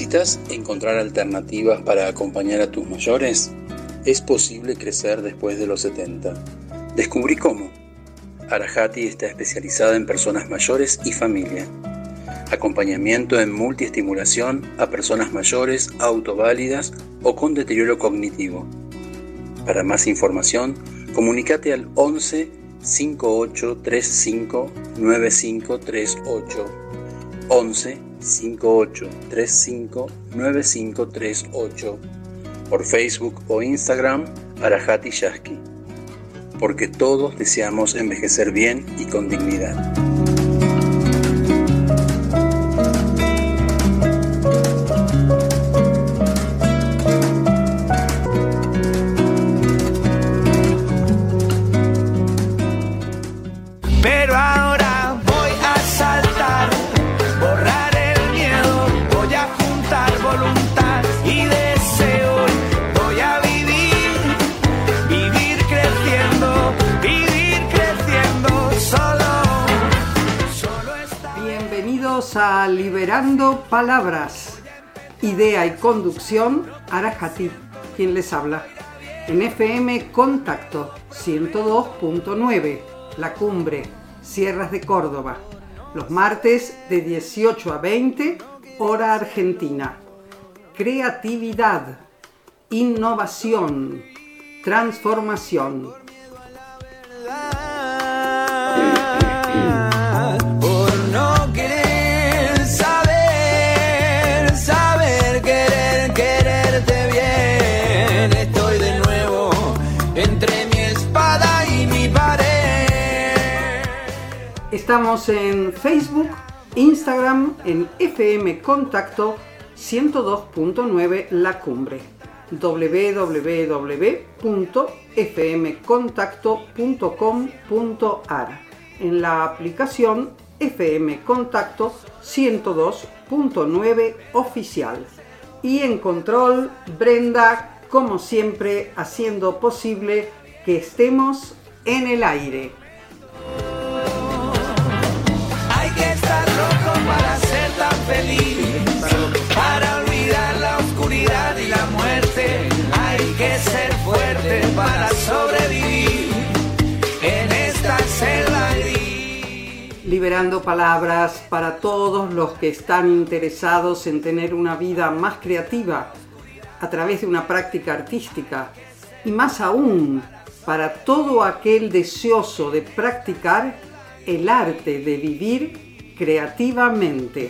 ¿Necesitas encontrar alternativas para acompañar a tus mayores? Es posible crecer después de los 70. Descubrí cómo. Arahati está especializada en personas mayores y familia. Acompañamiento en multiestimulación a personas mayores, autoválidas o con deterioro cognitivo. Para más información, comunícate al 11 5835 9538. 11 5835 9538. Por Facebook o Instagram, Arahati Yasky. Porque todos deseamos envejecer bien y con dignidad. Pero ahora voy a saltar, borrar el miedo, voy a juntar voluntad y deseo. Voy a vivir creciendo, solo está. Bienvenidos a Liberando Palabras. Idea y conducción, Arahati, quien les habla. En FM Contacto 102.9. La Cumbre, Sierras de Córdoba, los martes de 18 a 20, hora argentina. Creatividad, innovación, transformación. Por no querer saber, quererte bien. Estoy de nuevo entre mi espada y mi pared. Estamos en Facebook, Instagram, en FM Contacto 102.9 La Cumbre, www.fmcontacto.com.ar, en la aplicación FM Contacto 102.9 Oficial. Y en control, Brenda, como siempre, haciendo posible que estemos en el aire. Para ser tan feliz, para olvidar la oscuridad y la muerte, hay que ser fuerte para sobrevivir en esta selva gris. Liberando palabras para todos los que están interesados en tener una vida más creativa a través de una práctica artística, y más aún para todo aquel deseoso de practicar el arte de vivir creativamente.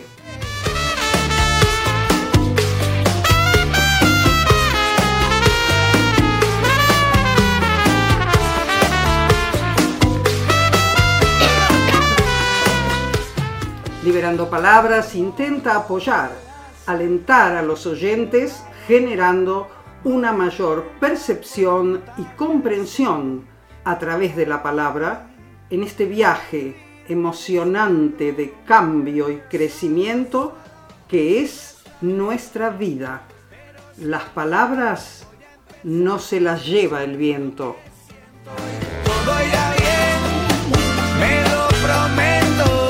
Liberando Palabras intenta apoyar, alentar a los oyentes, generando una mayor percepción y comprensión a través de la palabra en este viaje emocionante de cambio y crecimiento que es nuestra vida. Las palabras no se las lleva el viento. Todo irá bien, me lo prometo.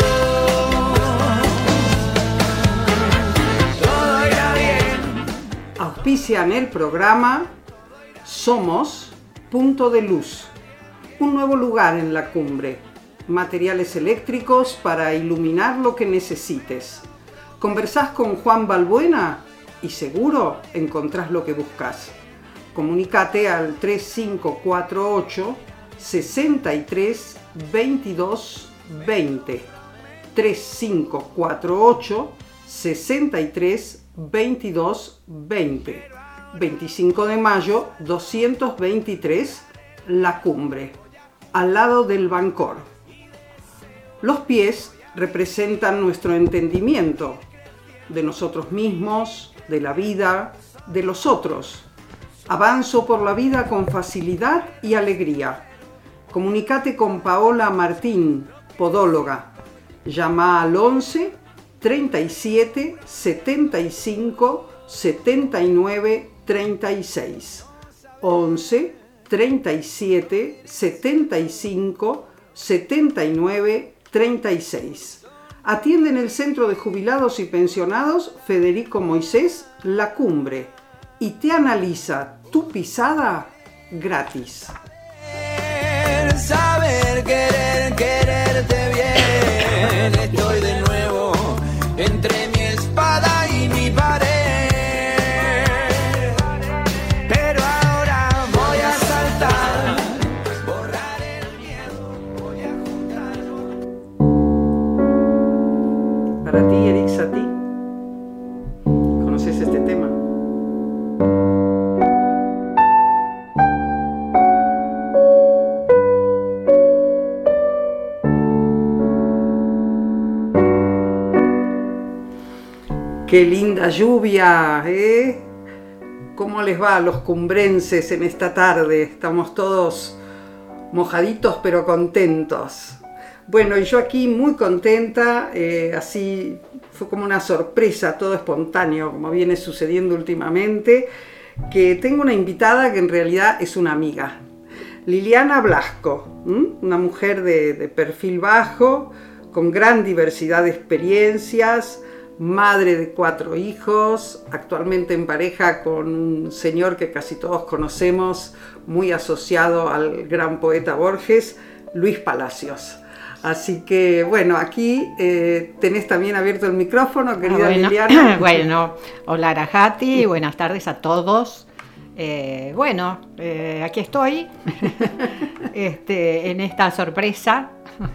Todo irá bien. Auspician el programa Somos Punto de Luz, un nuevo lugar en la cumbre. Materiales eléctricos para iluminar lo que necesites. Conversás con Juan Balbuena y seguro encontrás lo que buscas. Comunicate al 3548 63 22 20. 3548 63 22 20. 25 de mayo 223, La Cumbre, al lado del Bancor. Los pies representan nuestro entendimiento de nosotros mismos, de la vida, de los otros. Avanzo por la vida con facilidad y alegría. Comunicate con Paola Martín, podóloga. Llama al 11 37 75 79 36. 11 37 75 79 36. Atiende en el Centro de Jubilados y Pensionados Federico Moisés La Cumbre y te analiza tu pisada gratis. Saber querer, quererte bien. Estoy de nuevo entre mi espada y mi pared. Pero ahora voy a saltar, borrar el miedo, voy a juntarlo. Para ti, Eric Satie, ¿conoces este tema? ¡Qué linda lluvia! ¿Eh? ¿Cómo les va a los cumbrenses en esta tarde? Estamos todos mojaditos pero contentos. Bueno, y yo aquí muy contenta, así fue como una sorpresa, todo espontáneo, como viene sucediendo últimamente, que tengo una invitada que en realidad es una amiga. Liliana Blasco, una mujer de perfil bajo, con gran diversidad de experiencias, madre de 4 hijos, actualmente en pareja con un señor que casi todos conocemos, muy asociado al gran poeta Borges, Luis Palacios. Así que, bueno, aquí tenés también abierto el micrófono, querida Liliana. Bueno, hola Arajati, buenas tardes a todos. Aquí estoy, en esta sorpresa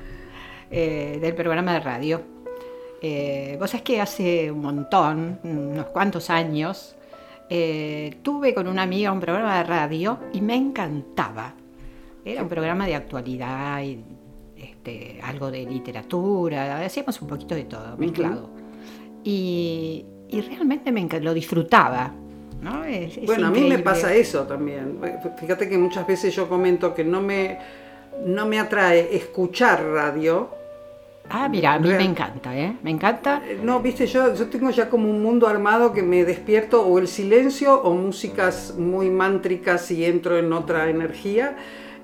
del programa de radio. Vos sabés que hace un montón, unos cuantos años, tuve con una amiga un programa de radio y me encantaba. Era un programa de actualidad y algo de literatura, hacíamos un poquito de todo, mezclado. Y realmente lo disfrutaba, ¿no? Es bueno, increíble. A mí me pasa eso también. Fíjate que muchas veces yo comento que no me atrae escuchar radio. Ah, mira, a mí me encanta, ¿eh? Me encanta. No, viste, yo tengo ya como un mundo armado que me despierto o el silencio o músicas muy mántricas y entro en otra energía,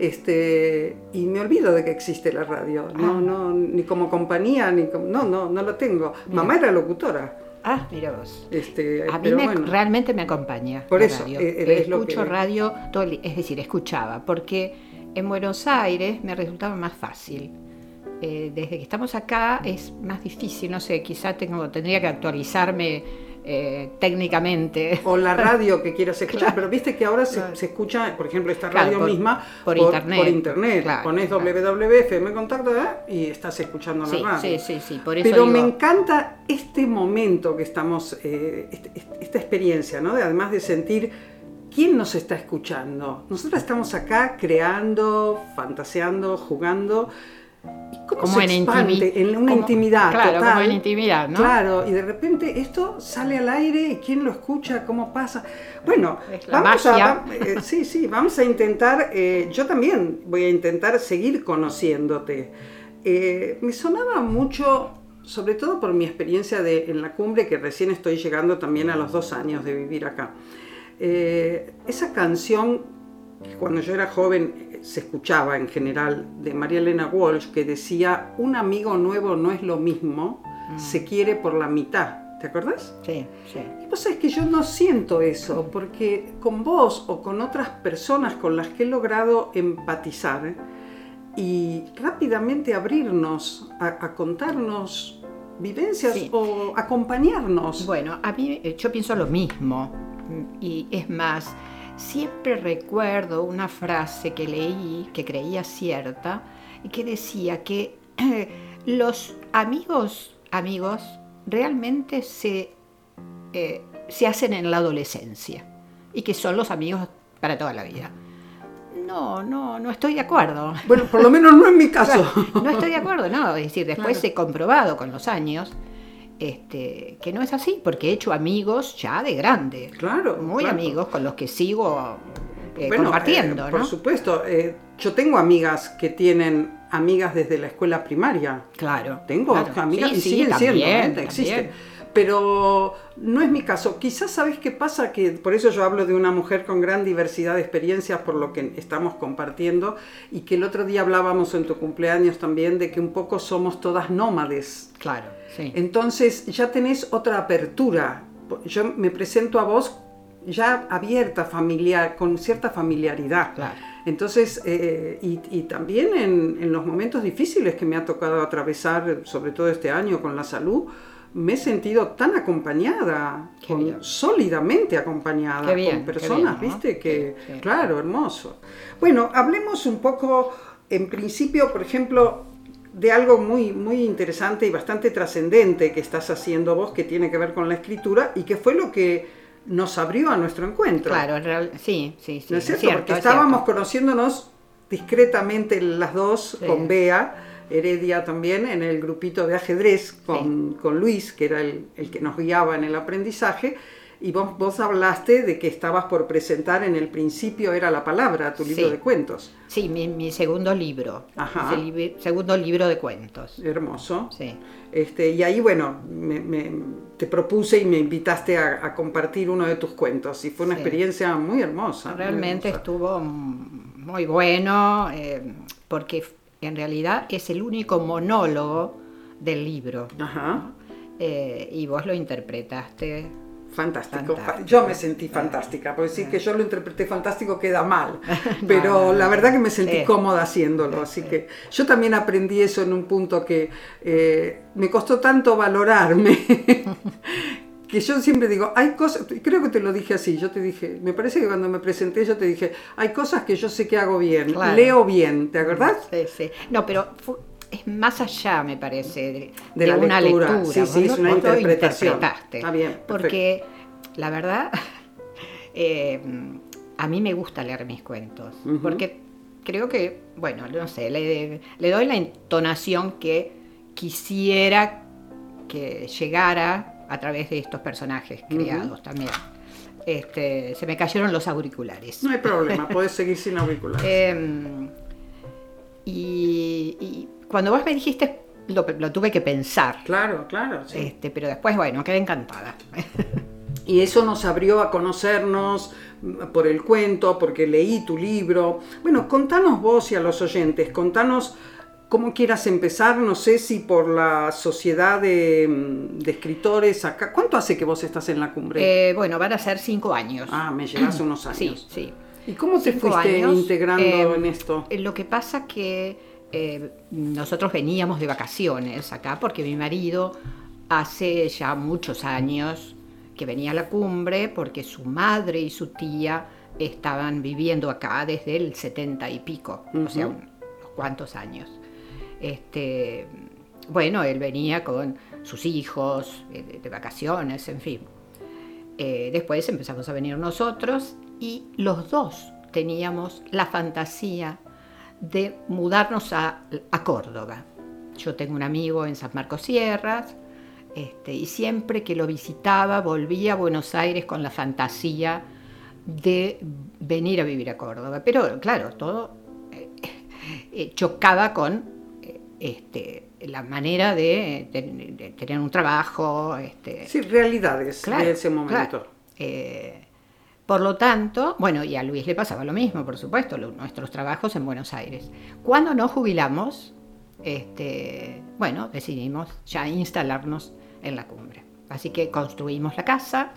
y me olvido de que existe la radio. No, ni como compañía, no lo tengo. Mira. Mamá era locutora. Ah, mira vos. A mí realmente me acompaña. Por eso, escucho radio, es decir, escuchaba, porque en Buenos Aires me resultaba más fácil. Desde que estamos acá es más difícil, no sé, quizá tendría que actualizarme técnicamente. O la radio que quieras escuchar, claro. Pero viste que ahora se escucha, por ejemplo, esta radio misma por internet. Claro, pones www.fm Contacto y estás escuchando la radio. Sí, por eso pero digo... me encanta este momento que estamos, esta experiencia, ¿no? Además de sentir quién nos está escuchando. Nosotros estamos acá creando, fantaseando, jugando. ¿Y cómo como se expande en una intimidad claro, total? Como en intimidad, ¿no? Claro, y de repente esto sale al aire y quién lo escucha, cómo pasa. Bueno, vamos a intentar, yo también voy a intentar seguir conociéndote. Me sonaba mucho, sobre todo por mi experiencia en la cumbre, que recién estoy llegando también a los 2 años de vivir acá. Esa canción que cuando yo era joven se escuchaba en general, de María Elena Walsh, que decía: un amigo nuevo no es lo mismo, se quiere por la mitad. ¿Te acordás? Sí. Y vos sabés que yo no siento eso, porque con vos o con otras personas con las que he logrado empatizar y rápidamente abrirnos a contarnos vivencias o acompañarnos. Bueno, a mí yo pienso lo mismo, y es más, siempre recuerdo una frase que leí, que creía cierta, y que decía que los amigos realmente se hacen en la adolescencia, y que son los amigos para toda la vida. No estoy de acuerdo. Bueno, por lo menos no en mi caso. No estoy de acuerdo, no. Es decir, después he comprobado con los años que no es así, porque he hecho amigos ya de grande. Claro. Muy amigos con los que sigo compartiendo, ¿no? Por supuesto. Yo tengo amigas que tienen amigas desde la escuela primaria. Claro. Tengo amigas y siguen siendo, existen. pero no es mi caso. Quizás, ¿sabes qué pasa? Que por eso yo hablo de una mujer con gran diversidad de experiencias por lo que estamos compartiendo, y que el otro día hablábamos en tu cumpleaños también de que un poco somos todas nómades. Claro, sí. Entonces ya tenés otra apertura. Yo me presento a vos ya abierta, familiar, con cierta familiaridad. Claro. Entonces, y también en los momentos difíciles que me ha tocado atravesar, sobre todo este año con la salud, me he sentido tan acompañada, sólidamente acompañada, con personas, bien, ¿no? ¿Viste? Que, sí. Claro, hermoso. Bueno, hablemos un poco, en principio, por ejemplo, de algo muy, muy interesante y bastante trascendente que estás haciendo vos, que tiene que ver con la escritura, y que fue lo que nos abrió a nuestro encuentro. Claro, sí. ¿No es cierto? Porque estábamos conociéndonos discretamente las dos, sí, con Bea Heredia también, en el grupito de ajedrez con Luis, que era el que nos guiaba en el aprendizaje, y vos hablaste de que estabas por presentar En el principio era la palabra, tu libro de cuentos. Sí, mi segundo libro. Ajá. Segundo libro de cuentos. Hermoso. Sí. Y ahí, bueno, te propuse y me invitaste a compartir uno de tus cuentos, y fue una experiencia muy hermosa. Realmente estuvo muy bueno, porque en realidad es el único monólogo del libro. Ajá. Y vos lo interpretaste. Fantástico. Yo me sentí fantástica, porque decir que yo lo interpreté fantástico queda mal, pero la verdad que me sentí cómoda haciéndolo, así que yo también aprendí eso en un punto que me costó tanto valorarme, que yo siempre digo, hay cosas, creo que te lo dije así, yo te dije, me parece que cuando me presenté yo te dije, hay cosas que yo sé que hago bien, leo bien, ¿te acordás? Sí. No, pero es más allá, me parece, de la una lectura. Sí, es una interpretación. Está bien, porque la verdad, a mí me gusta leer mis cuentos, porque creo que, bueno, no sé, le doy la entonación que quisiera que llegara a través de estos personajes creados también. Se me cayeron los auriculares. No hay problema, podés seguir sin auriculares. Y cuando vos me dijiste, lo tuve que pensar. Claro, sí. Pero después, bueno, quedé encantada. Y eso nos abrió a conocernos por el cuento, porque leí tu libro. Bueno, contanos vos y a los oyentes, contanos cómo quieras empezar, no sé si por la sociedad de escritores acá. ¿Cuánto hace que vos estás en la cumbre? Bueno, van a ser 5 años. Me llevas unos años. Sí. ¿Y cómo te fuiste integrando en esto? Lo que pasa que nosotros veníamos de vacaciones acá porque mi marido hace ya muchos años que venía a la cumbre porque su madre y su tía estaban viviendo acá desde el 70 y pico, o sea, unos cuantos años. Bueno, él venía con sus hijos de vacaciones, en fin. Después empezamos a venir nosotros y los dos teníamos la fantasía de mudarnos a Córdoba. Yo tengo un amigo en San Marcos Sierras, y siempre que lo visitaba volvía a Buenos Aires con la fantasía de venir a vivir a Córdoba. Pero claro, todo chocaba con la manera de tener un trabajo. Sí, realidades de ese momento. Claro. Por lo tanto, bueno, y a Luis le pasaba lo mismo, por supuesto, nuestros trabajos en Buenos Aires. Cuando nos jubilamos, bueno, decidimos ya instalarnos en la cumbre. Así que construimos la casa.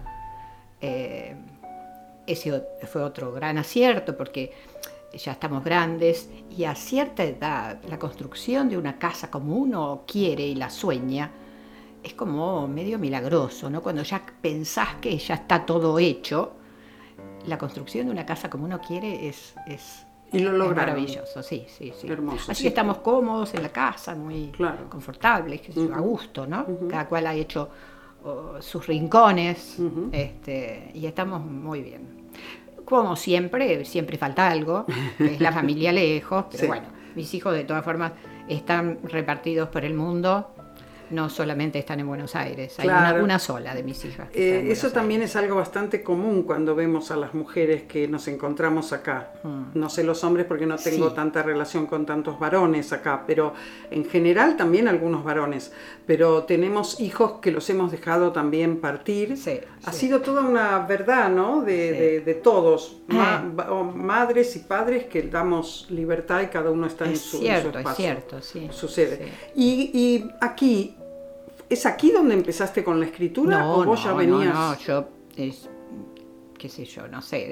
Ese fue otro gran acierto porque ya estamos grandes y a cierta edad la construcción de una casa como uno quiere y la sueña es como medio milagroso, ¿no? Cuando ya pensás que ya está todo hecho, la construcción de una casa como uno quiere es maravilloso, sí. Hermoso. Así que estamos cómodos en la casa, muy confortables, a gusto, ¿no? Cada cual ha hecho sus rincones, y estamos muy bien. Como siempre falta algo, que es la familia lejos, pero bueno, mis hijos de todas formas están repartidos por el mundo. no solamente están en Buenos Aires, Claro. hay una sola de mis hijas. Que está en Eso Buenos también Aires. es algo bastante común cuando vemos a las mujeres que nos encontramos acá. No sé los hombres porque no tengo Sí. tanta relación con tantos varones acá, pero en general también algunos varones. Pero tenemos hijos que los hemos dejado también partir. Sí, Ha sí. sido toda una verdad, ¿no? De todos, madres y padres, que damos libertad y cada uno está en Es su cierto, espacio. es cierto, sí. Sucede. Sí. Y aquí, ¿es aquí donde empezaste con la escritura o vos ya venías? No, yo, qué sé yo, no sé,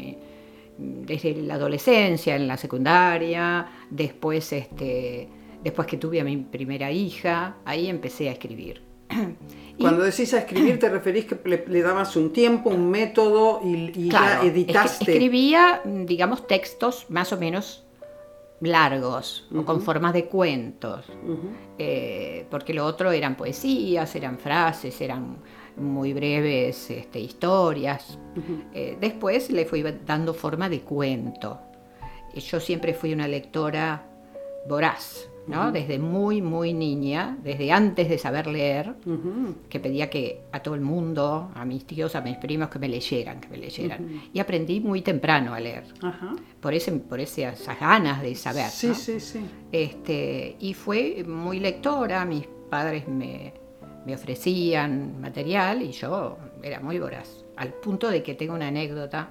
desde la adolescencia, en la secundaria, después que tuve a mi primera hija, ahí empecé a escribir. Y- Cuando decís a escribir, ¿te referís que le dabas un tiempo, un método y claro, ya editaste? escribía, digamos, textos más o menos largos, o con formas de cuentos, porque lo otro eran poesías, eran frases, eran muy breves historias. Después le fui dando forma de cuento. Yo siempre fui una lectora voraz, ¿no? Desde muy, muy niña, desde antes de saber leer, que pedía que a todo el mundo, a mis tíos, a mis primos, que me leyeran. Y aprendí muy temprano a leer, Ajá. por esas ganas de saber, Sí, ¿no? sí, sí. Y fue muy lectora, mis padres me ofrecían material y yo era muy voraz, al punto de que tengo una anécdota.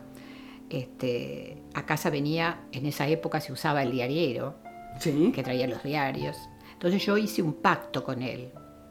A casa venía, en esa época se usaba el diariero, Sí. que traía los diarios. Entonces yo hice un pacto con él.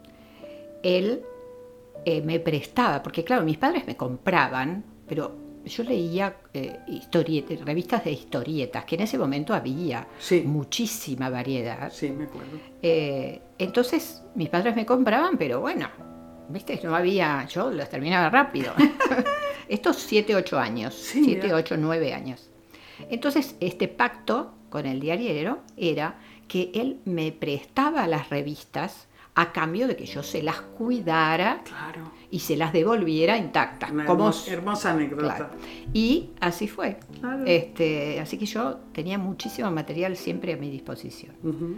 Él me prestaba, porque claro, mis padres me compraban, pero yo leía revistas de historietas, que en ese momento había Sí. muchísima variedad. Sí, me acuerdo. Entonces mis padres me compraban, pero bueno, viste, no había, yo las terminaba rápido. Estos 7, 8 años, Sí, 7, mira. 8, 9 años. Entonces este pacto con el diariero era que él me prestaba las revistas a cambio de que yo se las cuidara Claro. y se las devolviera intactas. Una como hermosa anécdota. Claro. Y así fue. Claro. Así que yo tenía muchísimo material siempre a mi disposición. Ujú.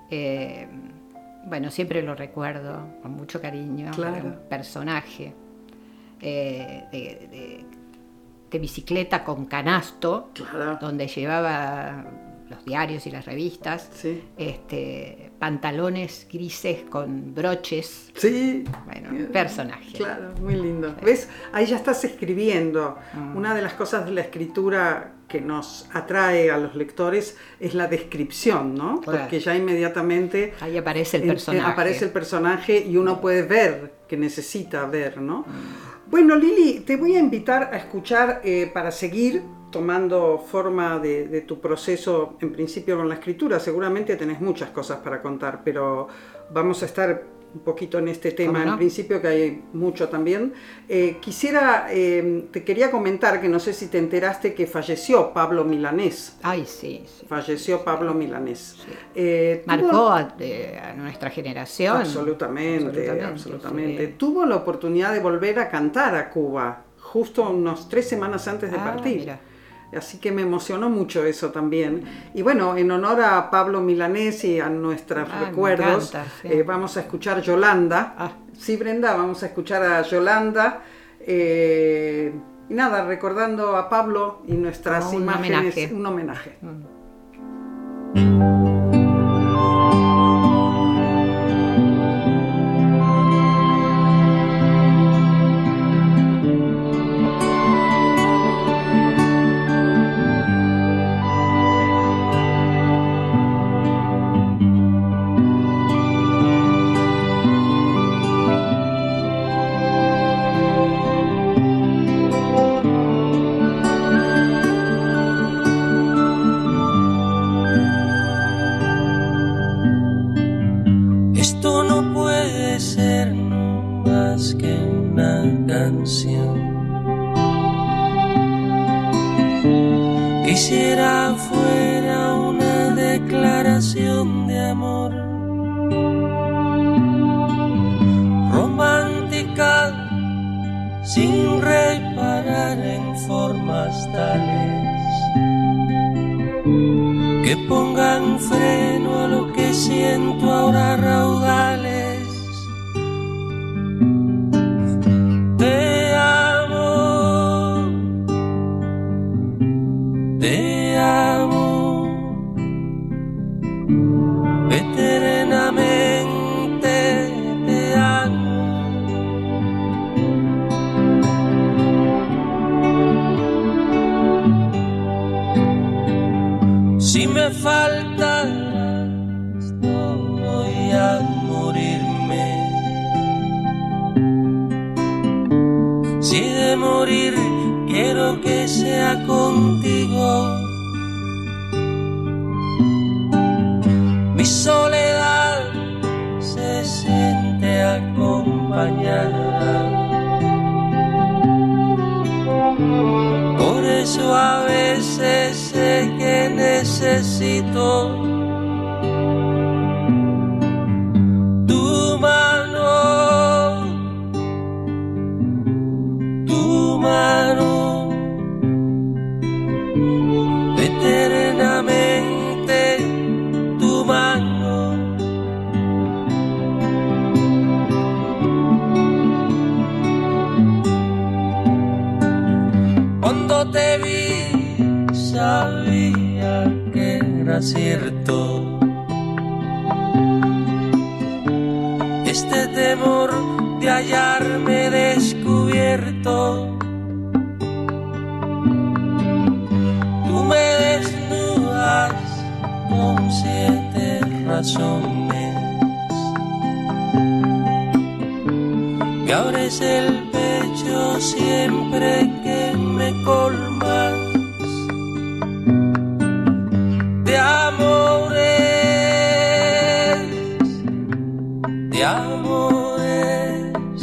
Bueno, siempre lo recuerdo con mucho cariño. Claro. Era un personaje de bicicleta con canasto, Claro. donde llevaba los diarios y las revistas, Sí. pantalones grises con broches. Sí. Bueno, personaje. Claro, muy lindo. ¿Ves? Ahí ya estás escribiendo. Una de las cosas de la escritura que nos atrae a los lectores es la descripción, ¿no? Claro. Porque ya inmediatamente Ahí aparece el personaje. aparece el personaje y uno puede ver que necesita ver, ¿no? Bueno, Lili, te voy a invitar a escuchar para seguir tomando forma de tu proceso, en principio con la escritura. Seguramente tenés muchas cosas para contar, pero vamos a estar un poquito en este tema, ¿Cómo no? en principio, que hay mucho también. Te quería comentar que no sé si te enteraste que falleció Pablo Milanés. Ay, sí. Falleció Pablo Milanés. Marcó a nuestra generación. Absolutamente. Sí. Tuvo la oportunidad de volver a cantar a Cuba, justo unos 3 semanas antes de partir. Mira. Así que me emocionó mucho eso también. Y bueno, en honor a Pablo Milanés y a nuestros Me recuerdos, encanta, sí. vamos a escuchar Yolanda. Sí, Brenda, vamos a escuchar a Yolanda. Y nada, recordando a Pablo y nuestras Como un imágenes. homenaje. Un homenaje. Esto no puede ser no más que una canción. Quisiera fuera una declaración de amor romántica, sin reparar en formas tales que pongan freno a lo que siento ahora raudales. me faltarás, no voy a morirme. Si de morir quiero que sea contigo. Mi soledad se siente acompañada. Por eso a veces sé que necesito tu mano, eternamente tu mano. Cuando te vi sabía que era cierto este temor de hallarme descubierto. Tú me desnudas con 7 razones, me abres el pecho siempre que me colmas de amores, de amores,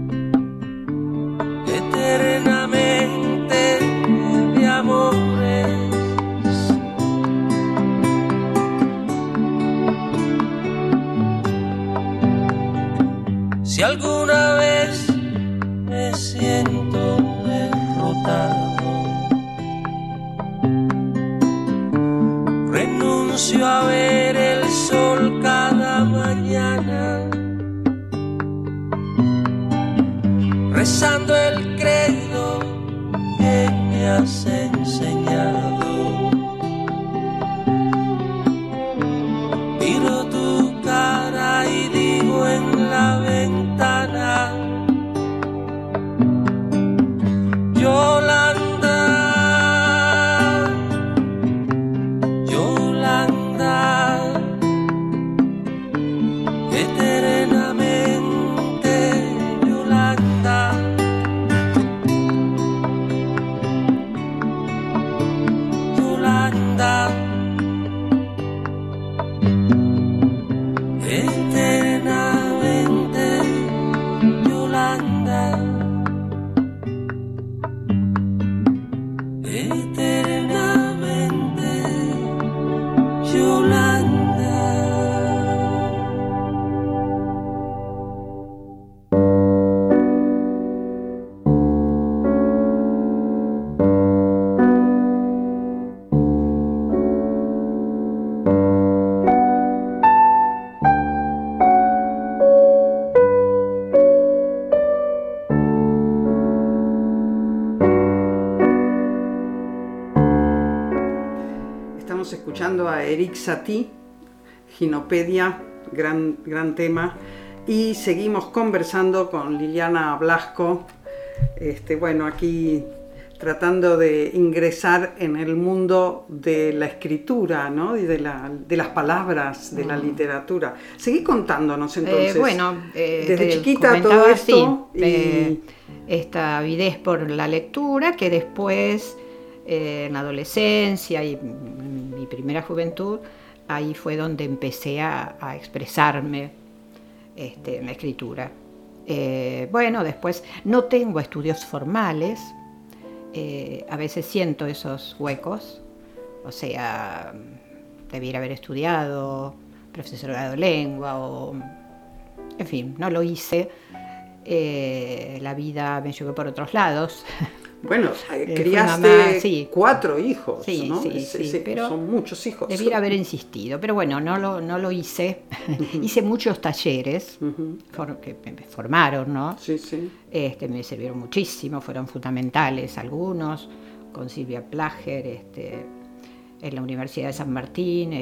eternamente de amores. Si alguna vez me siento derrotado, renuncio a ver el sol cada mañana, rezando el credo que me has enseñado. Miro tu cara y digo en la ventana: Yolanda, Yolanda, eternamente Yolanda. Yolanda, eternamente Yolanda. Eternamente Yolanda. Estamos escuchando a Erik Satie, Ginopedia, gran tema, y seguimos conversando con Liliana Blasco, bueno, aquí tratando de ingresar en el mundo de la escritura, ¿no? Y de las palabras, de la literatura. Seguí contándonos entonces. Desde chiquita todo esto. Sí, esta avidez por la lectura que después, en la adolescencia y mi primera juventud, ahí fue donde empecé a expresarme en la escritura. Después no tengo estudios formales. A veces siento esos huecos, o sea, debiera haber estudiado profesorado de lengua o, en fin, no lo hice. La vida me llevó por otros lados. Bueno, criaste sí. 4 hijos, sí, ¿no? Sí, pero son muchos hijos. Debiera haber insistido, pero bueno, no lo hice. Hice muchos talleres que me formaron, ¿no? Sí, sí. Me sirvieron muchísimo, fueron fundamentales algunos, con Silvia Plager, en la Universidad de San Martín,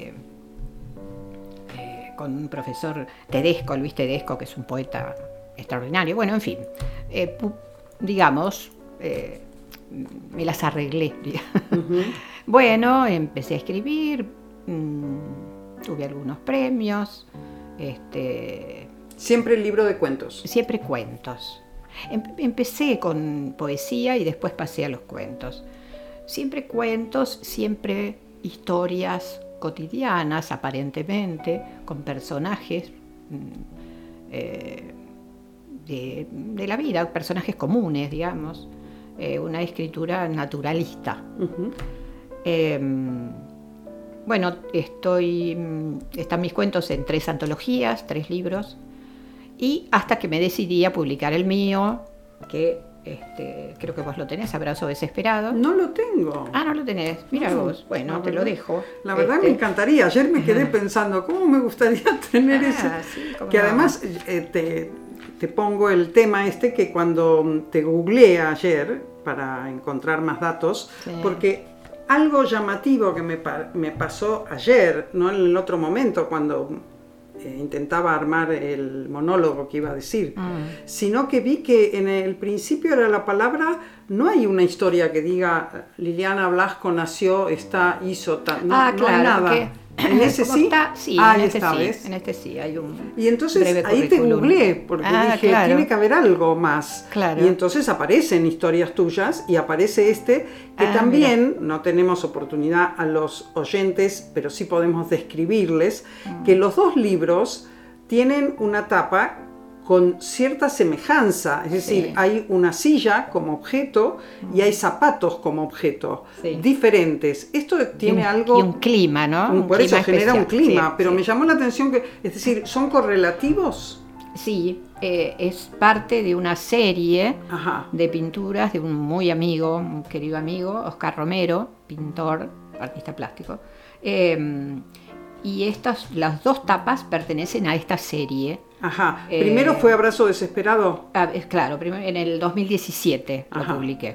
con un profesor Tedesco, Luis Tedesco, que es un poeta extraordinario. Bueno, en fin, digamos, me las arreglé. Bueno, empecé a escribir, tuve algunos premios. Siempre el libro de cuentos. Siempre cuentos. Empecé con poesía y después pasé a los cuentos. Siempre cuentos, siempre historias cotidianas, aparentemente, con personajes de la vida, personajes comunes, digamos. Una escritura naturalista. Bueno, están mis cuentos en 3 antologías, 3 libros, y hasta que me decidí a publicar el mío, que creo que vos lo tenés, Abrazo Desesperado. No lo tengo. Ah, no lo tenés. Mira vos. Bueno, te lo dejo. La verdad me encantaría. Ayer me quedé pensando, ¿cómo me gustaría tener ese? Sí, que no. Además te pongo el tema que cuando te googleé ayer para encontrar más datos, sí. Porque algo llamativo que me pasó ayer, no en el otro momento cuando intentaba armar el monólogo que iba a decir, sino que vi que en el principio era la palabra, no hay una historia que diga Liliana Blasco nació, hizo tal, no, claro, no hay nada. ¿En ese sí? Sí, en este sí hay un y entonces breve ahí te googleé porque dije, claro. Tiene que haber algo más. Claro. Y entonces aparecen historias tuyas y aparece que también mira. No tenemos oportunidad a los oyentes, pero sí podemos describirles que los 2 libros tienen una tapa con cierta semejanza, es decir, hay una silla como objeto y hay zapatos como objeto, diferentes. Esto tiene algo... Y un clima, ¿no? Por eso genera un clima, sí, pero me llamó la atención que, es decir, ¿son correlativos? Sí, es parte de una serie de pinturas de un muy amigo, un querido amigo, Oscar Romero, pintor, artista plástico. Y las 2 tapas pertenecen a esta serie. Primero fue Abrazo Desesperado. Claro, en el 2017 lo publiqué.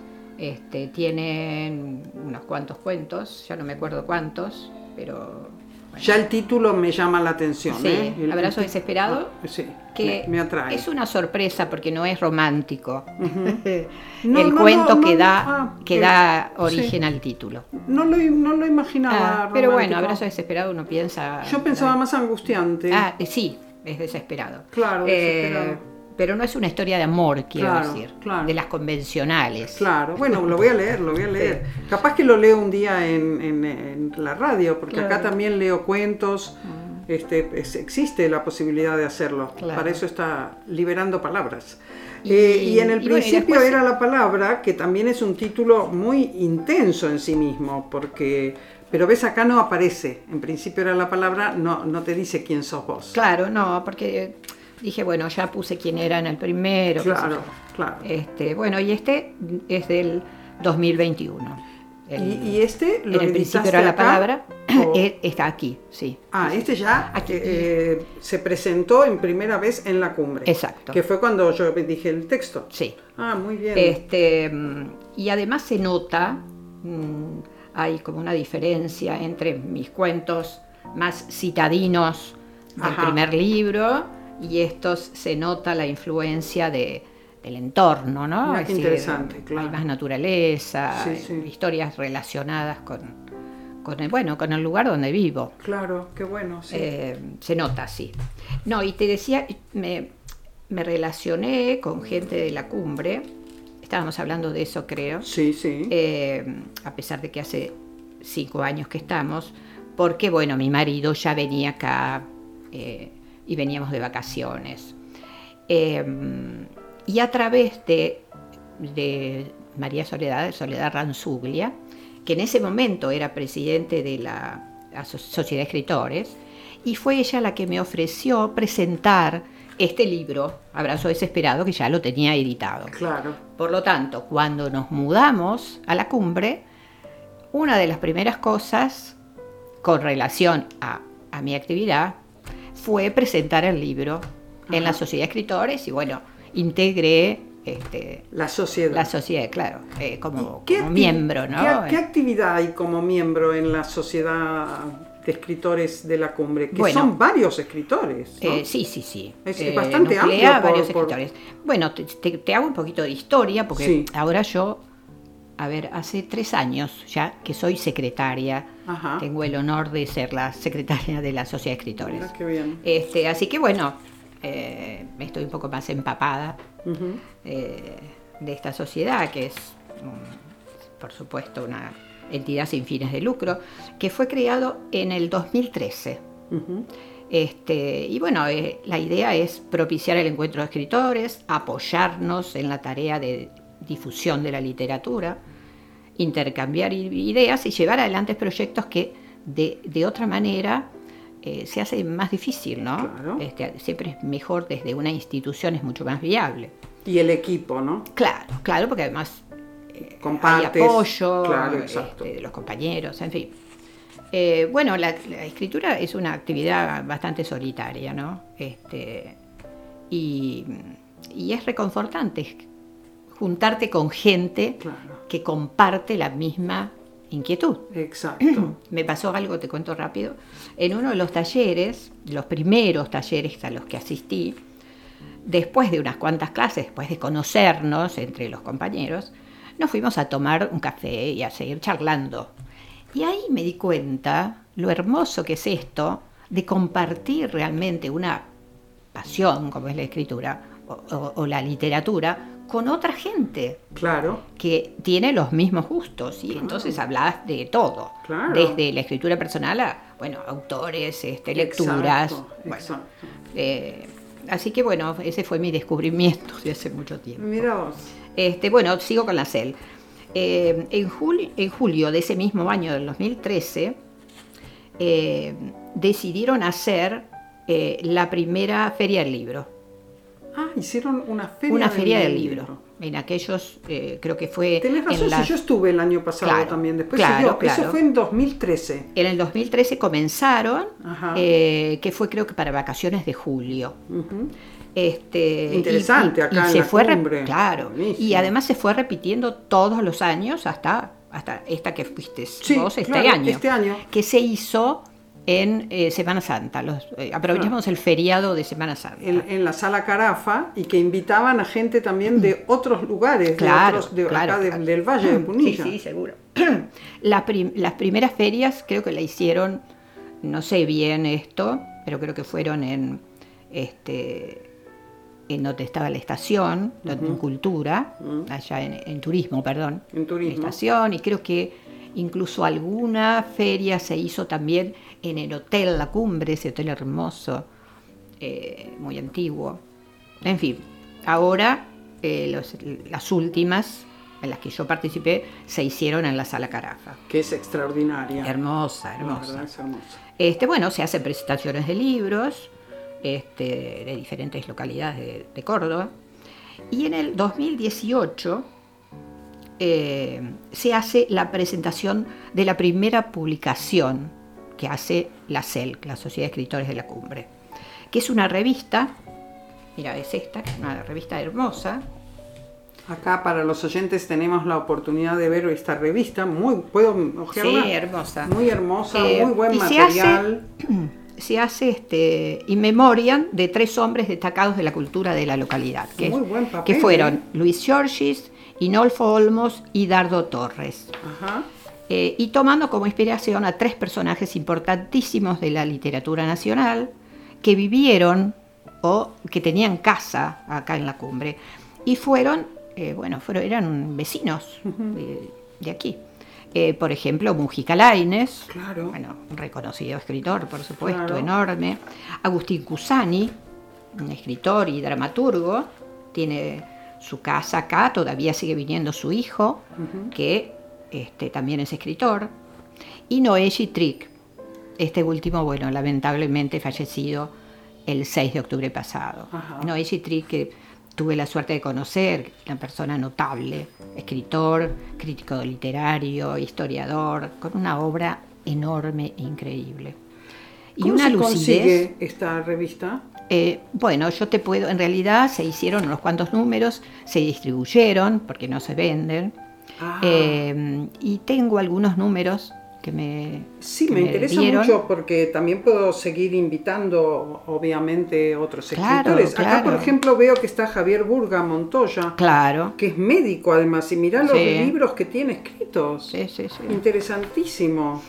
Tienen unos cuantos cuentos, ya no me acuerdo cuántos, pero... Bueno. Ya el título me llama la atención. Sí, Abrazo Desesperado, que me atrae. Es una sorpresa porque no es romántico. El cuento que da origen al título. No lo imaginaba pero bueno, Abrazo Desesperado uno piensa... Yo pensaba más angustiante. Sí, es desesperado. Claro, desesperado. Pero no es una historia de amor, quiero decir, de las convencionales. Claro, bueno, lo voy a leer. Sí. Capaz que lo leo un día en la radio, porque acá también leo cuentos. Existe la posibilidad de hacerlo. Para eso está liberando palabras. Y en el principio después... era la palabra, que también es un título muy intenso en sí mismo, porque... Pero ves, acá no aparece. En principio era la palabra, no te dice quién sos vos. Claro, no, porque... Dije, bueno, ya puse quién era en el primero. Claro. Bueno, y es del 2021. ¿Y en el principio era la palabra, está aquí, sí. Ya aquí, se presentó en primera vez en la cumbre. Exacto. Que fue cuando yo dije el texto. Sí. Muy bien. Y además se nota, hay como una diferencia entre mis cuentos más citadinos del primer libro, y estos se nota la influencia del entorno, ¿no? Qué interesante, claro. Hay más naturaleza, historias relacionadas con el lugar donde vivo. Claro, qué bueno, sí. Se nota, sí. No, y te decía, me relacioné con gente de la cumbre, estábamos hablando de eso, creo. Sí. A pesar de que hace 5 años que estamos, porque, bueno, mi marido ya venía acá... y veníamos de vacaciones. Y a través de María Soledad Ranzuglia, que en ese momento era presidente de la Sociedad de Escritores, y fue ella la que me ofreció presentar este libro, Abrazo Desesperado, que ya lo tenía editado. Claro. Por lo tanto, cuando nos mudamos a la cumbre, una de las primeras cosas con relación a mi actividad fue presentar el libro en la Sociedad de Escritores y bueno, integré la sociedad, claro, como miembro, ¿no? ¿Qué actividad hay como miembro en la Sociedad de Escritores de la Cumbre? Que son varios escritores, ¿no? Sí. Es bastante amplio. Varios escritores. Bueno, te hago un poquito de historia, porque ahora yo hace 3 años ya que soy secretaria. Ajá. Tengo el honor de ser la secretaria de la Sociedad de Escritores. Mira qué bien. Así que bueno, estoy un poco más empapada de esta sociedad, que es, por supuesto, una entidad sin fines de lucro, que fue creado en el 2013. Y bueno, la idea es propiciar el encuentro de escritores, apoyarnos en la tarea de difusión de la literatura, intercambiar ideas y llevar adelante proyectos que de otra manera se hace más difícil, ¿no? Claro. Siempre es mejor desde una institución, es mucho más viable. Y el equipo, ¿no? Claro, porque además Compartes, hay apoyo, claro, exacto. de los compañeros, en fin. Bueno, la escritura es una actividad bastante solitaria, ¿no? Y es reconfortante juntarte con gente que comparte la misma inquietud. Exacto. Me pasó algo, te cuento rápido. En uno de los talleres, los primeros talleres a los que asistí, después de unas cuantas clases, después de conocernos entre los compañeros, nos fuimos a tomar un café y a seguir charlando. Y ahí me di cuenta lo hermoso que es esto de compartir realmente una pasión como es la escritura o la literatura con otra gente. Claro. Que tiene los mismos gustos y entonces hablas de todo. Claro. Desde la escritura personal a, autores, lecturas. Exacto. Así que bueno, ese fue mi descubrimiento de hace mucho tiempo. Mira vos. Sigo con la SEL. En julio de ese mismo año, del 2013, decidieron hacer la primera Feria del Libro. Hicieron una feria del libro. En aquellos, creo que fue... Tenés razón, si yo estuve el año pasado también. Después eso fue en 2013. En el 2013 comenzaron, que fue creo que para vacaciones de julio. Interesante, acá en la cumbre. Claro, buenísimo. Y además se fue repitiendo todos los años hasta esta que fuiste vos este año. Que se hizo en Semana Santa. Aprovechamos el feriado de Semana Santa. En la Sala Carafa, y que invitaban a gente también de otros lugares, acá del Valle de Punilla. Sí, seguro. Las primeras ferias creo que la hicieron, no sé bien esto, pero creo que fueron en donde estaba la estación, en Cultura, allá en Turismo, perdón. En Turismo. Estación, y creo que incluso alguna feria se hizo también en el Hotel La Cumbre, ese hotel hermoso, muy antiguo. En fin, ahora las últimas en las que yo participé se hicieron en la Sala Carafa. Que es extraordinaria. Hermosa. La verdad es hermosa. Se hacen presentaciones de libros de diferentes localidades de Córdoba. Y en el 2018 se hace la presentación de la primera publicación que hace la SEL, la Sociedad de Escritores de la Cumbre, que es una revista, mira, es esta, una revista hermosa. Acá para los oyentes tenemos la oportunidad de ver esta revista, ¿puedo ojearla? Sí, hermosa. Muy hermosa, muy buen material. Se hace in memoriam de 3 hombres destacados de la cultura de la localidad, muy buen papel, que fueron Luis Giorgis, Inolfo Olmos y Dardo Torres. Ajá. Y tomando como inspiración a 3 personajes importantísimos de la literatura nacional que vivieron o que tenían casa acá en la Cumbre y eran vecinos de aquí. Por ejemplo, Mujica Lainez, un reconocido escritor, por supuesto, enorme. Agustín Cusani, un escritor y dramaturgo, tiene su casa acá, todavía sigue viniendo su hijo, que también es escritor. Y Noé Gittrick, este último, lamentablemente fallecido el 6 de octubre pasado. Noé Gittrick, que tuve la suerte de conocer, una persona notable, escritor, crítico literario, historiador, con una obra enorme e increíble. ¿Cómo se consigue esta revista? Yo te puedo, en realidad se hicieron unos cuantos números, se distribuyeron, porque no se venden, y tengo algunos números que me me interesa dieron. mucho porque también puedo seguir invitando, obviamente, otros escritores. Claro. Acá, por ejemplo, veo que está Javier Burga Montoya, Claro. que es médico además, y mirá los Sí. libros que tiene escritos. Sí. Interesantísimo.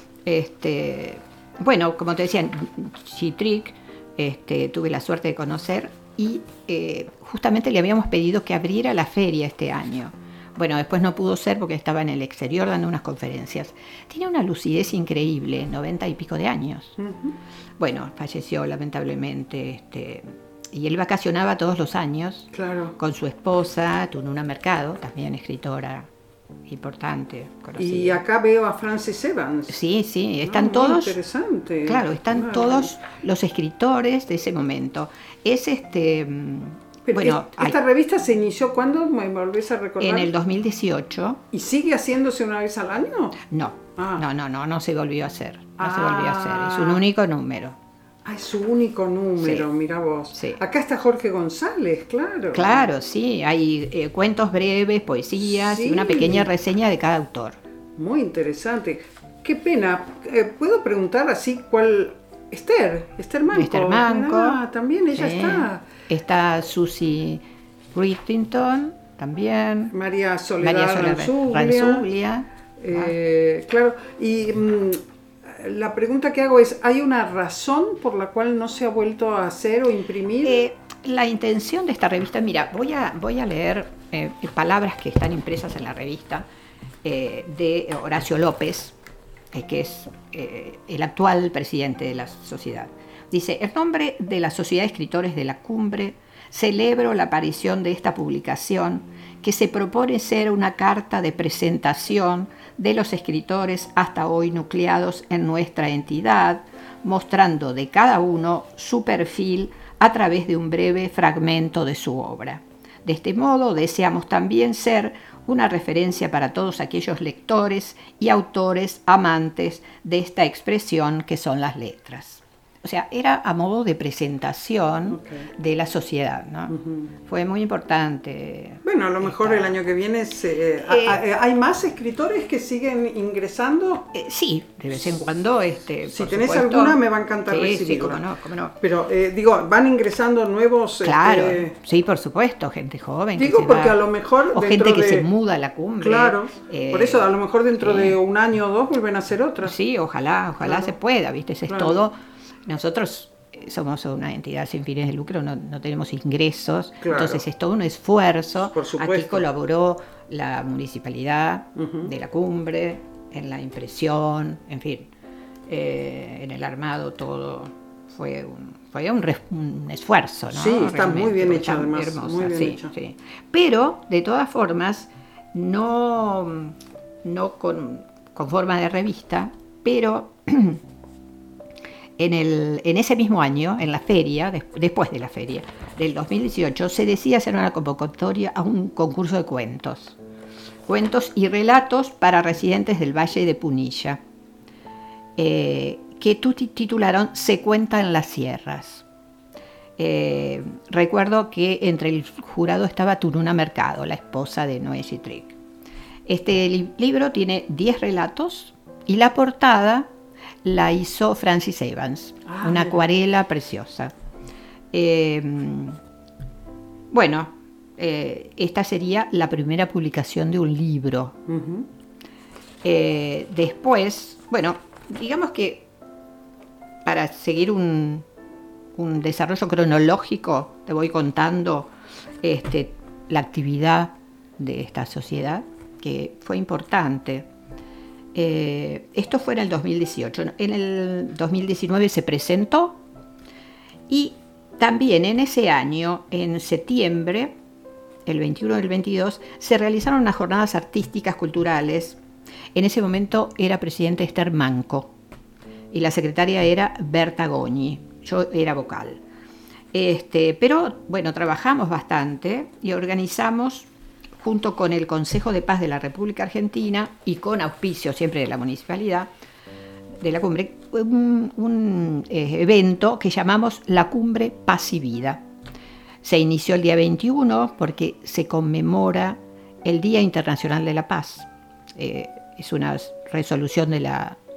Bueno, como te decía, Citric, tuve la suerte de conocer y justamente le habíamos pedido que abriera la feria este año. Bueno, después no pudo ser porque estaba en el exterior dando unas conferencias. Tiene una lucidez increíble, 90 y pico de años. Uh-huh. Bueno, falleció lamentablemente, y él vacacionaba todos los años. Claro. Con su esposa, Tununa Mercado, también escritora importante, conocida. Y acá veo a Francis Evans. Sí, están todos. Interesante. Claro, están todos los escritores de ese momento. Es Pero bueno, ¿esta revista se inició cuándo? ¿Me volvés a recordar? en el 2018. ¿Y sigue haciéndose una vez al año? No, Ah. no se volvió a hacer. No se Ah. volvió a hacer. Es un único número. Ah, es su único número, Sí. mira vos. Sí. Acá está Jorge González, claro. Claro, sí. Hay cuentos breves, poesías Sí. y una pequeña reseña de cada autor. Muy interesante. Qué pena. ¿Puedo preguntar así cuál? Esther Manco. Esther Manco. Ah, también ella Sí. está. Está Susie Whittington también. María Soledad Ranzuglia. Ranzuglia. Claro. Y la pregunta que hago es, ¿hay una razón por la cual no se ha vuelto a hacer o imprimir? La intención de esta revista, mira, voy a leer palabras que están impresas en la revista de Horacio López, que es el actual presidente de la sociedad. Dice: en nombre de la Sociedad de Escritores de la Cumbre, celebro la aparición de esta publicación que se propone ser una carta de presentación de los escritores hasta hoy nucleados en nuestra entidad, mostrando de cada uno su perfil a través de un breve fragmento de su obra. De este modo deseamos también ser una referencia para todos aquellos lectores y autores amantes de esta expresión que son las letras. O sea, era a modo de presentación de la sociedad, ¿no? Uh-huh. Fue muy importante. Bueno, a lo mejor el año que viene ¿hay más escritores que siguen ingresando? Sí, de vez en cuando. Si tenés alguna, me va a encantar recibirla. Sí, cómo no. Pero digo, ¿van ingresando nuevos? Claro, sí, por supuesto, gente joven. Digo, que porque a lo mejor. O gente que se muda a la Cumbre. Claro, por eso a lo mejor dentro de un año o dos vuelven a hacer otra. Sí, ojalá claro. Se pueda, ¿viste? Eso es todo. Nosotros somos una entidad sin fines de lucro, no tenemos ingresos, claro. Entonces es todo un esfuerzo. Por supuesto. Aquí colaboró la municipalidad de la Cumbre, en la impresión, en fin, en el armado, todo fue un esfuerzo, ¿no? Sí, está realmente muy bien hecho además. Hermosa, muy bien sí, hecho. Sí. Pero, de todas formas, no con forma de revista, pero... En ese mismo año, en la feria, después de la feria del 2018, se decide hacer una convocatoria a un concurso de cuentos y relatos para residentes del Valle de Punilla, que titularon Se cuentan las sierras. Recuerdo que entre el jurado estaba Tununa Mercado, la esposa de Noé Citric. Este libro tiene 10 relatos y la portada la hizo Francis Evans, una acuarela preciosa. Esta sería la primera publicación de un libro. Uh-huh. Después, digamos que para seguir un desarrollo cronológico, te voy contando la actividad de esta sociedad, que fue importante. Esto fue en el 2018. En el 2019 se presentó y también en ese año, en septiembre, el 21 del 22, se realizaron unas jornadas artísticas culturales. En ese momento era presidente Esther Manco y la secretaria era Berta Goñi. Yo era vocal. Pero trabajamos bastante y organizamos, junto con el Consejo de Paz de la República Argentina y con auspicio siempre de la municipalidad de la Cumbre, un evento que llamamos la Cumbre Paz y Vida. Se inició el día 21 porque se conmemora el Día Internacional de la Paz. Es una resolución de la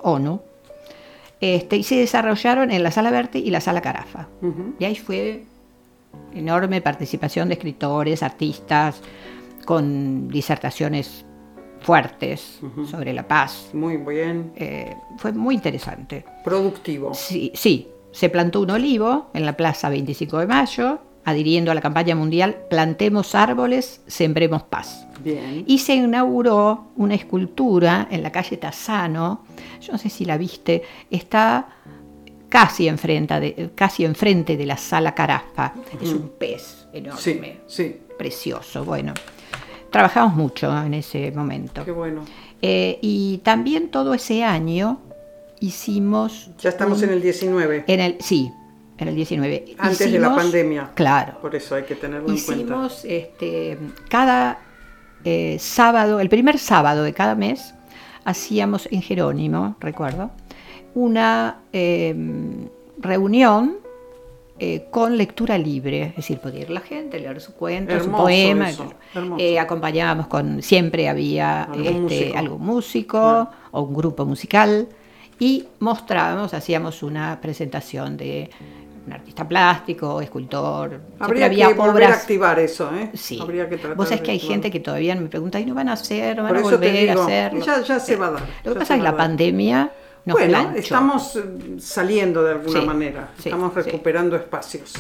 ONU, y se desarrollaron en la Sala Berti y la Sala Carafa. Y ahí fue enorme participación de escritores, artistas, con disertaciones fuertes sobre la paz. Muy bien. Fue muy interesante. Productivo. Sí, se plantó un olivo en la Plaza 25 de Mayo, adhiriendo a la campaña mundial Plantemos árboles, sembremos paz. Bien. Y se inauguró una escultura en la calle Tazzano, yo no sé si la viste, está casi enfrente de la Sala Carafa. Es un pez enorme, sí. Precioso. Bueno, trabajamos mucho en ese momento. Qué bueno. Y también todo ese año hicimos... Ya estamos en el 19. Sí, en el 19. Antes de la pandemia. Claro. Por eso hay que tenerlo en cuenta. Hicimos cada sábado, el primer sábado de cada mes, hacíamos en Jerónimo, recuerdo, una reunión con lectura libre, es decir, podía ir la gente, leer su cuento, su poema. Acompañábamos siempre había algún músico o un grupo musical, y hacíamos una presentación de un artista plástico, escultor. Habría que volver a activar eso, ¿eh? Sí. Habría que tratar. Vos sabés que hay gente que todavía me pregunta, ¿y no van a hacer, no van Por a eso volver te digo, a hacerlo? Ya se va a dar. Lo que pasa es que la pandemia nos planchó. Estamos saliendo de alguna manera, estamos recuperando espacios.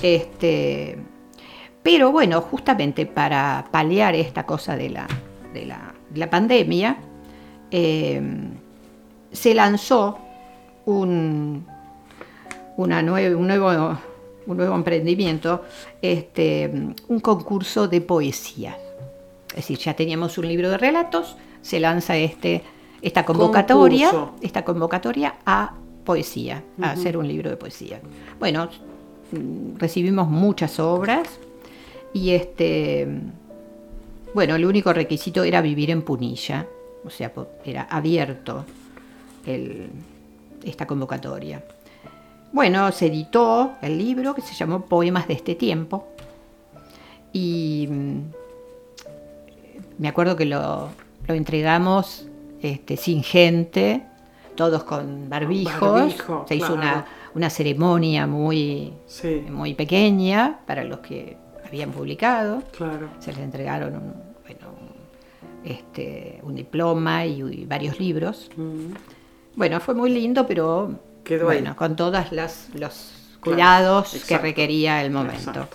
Pero bueno, justamente para paliar esta cosa de la pandemia, se lanzó un nuevo emprendimiento, un concurso de poesía. Es decir, ya teníamos un libro de relatos, se lanza esta convocatoria a poesía, a hacer un libro de poesía. Bueno, recibimos muchas obras y el único requisito era vivir en Punilla, o sea, era abierto esta convocatoria. Bueno, se editó el libro que se llamó Poemas de este tiempo y me acuerdo que lo entregamos sin gente, todos con barbijos. Se hizo una ceremonia muy pequeña para los que habían publicado. Claro. Se les entregaron un diploma y varios libros. Bueno, fue muy lindo, pero quedó ahí, con todos los cuidados que requería el momento.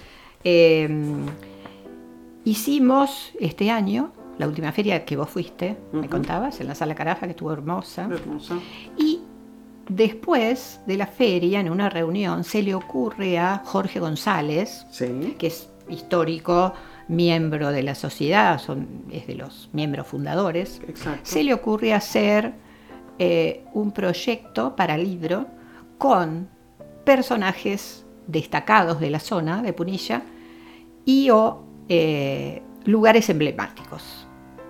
Hicimos este año la última feria que vos fuiste, me contabas, en la Sala Carafa, que estuvo hermosa. Y después de la feria, en una reunión, se le ocurre a Jorge González, que es histórico, miembro de la sociedad, es de los miembros fundadores. Exacto. Se le ocurre hacer un proyecto para libro con personajes destacados de la zona de Punilla o lugares emblemáticos.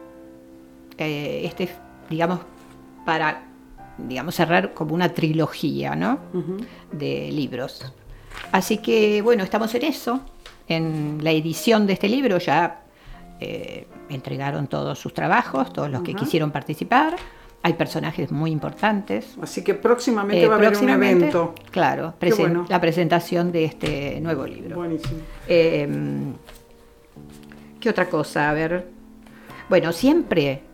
Para cerrar como una trilogía, ¿no? De libros. Así que bueno, estamos en eso. En la edición de este libro ya entregaron todos sus trabajos, todos los que quisieron participar. Hay personajes muy importantes. Así que próximamente va a haber un evento. Claro, la presentación de este nuevo libro. Buenísimo. ¿Qué otra cosa? A ver. Bueno, siempre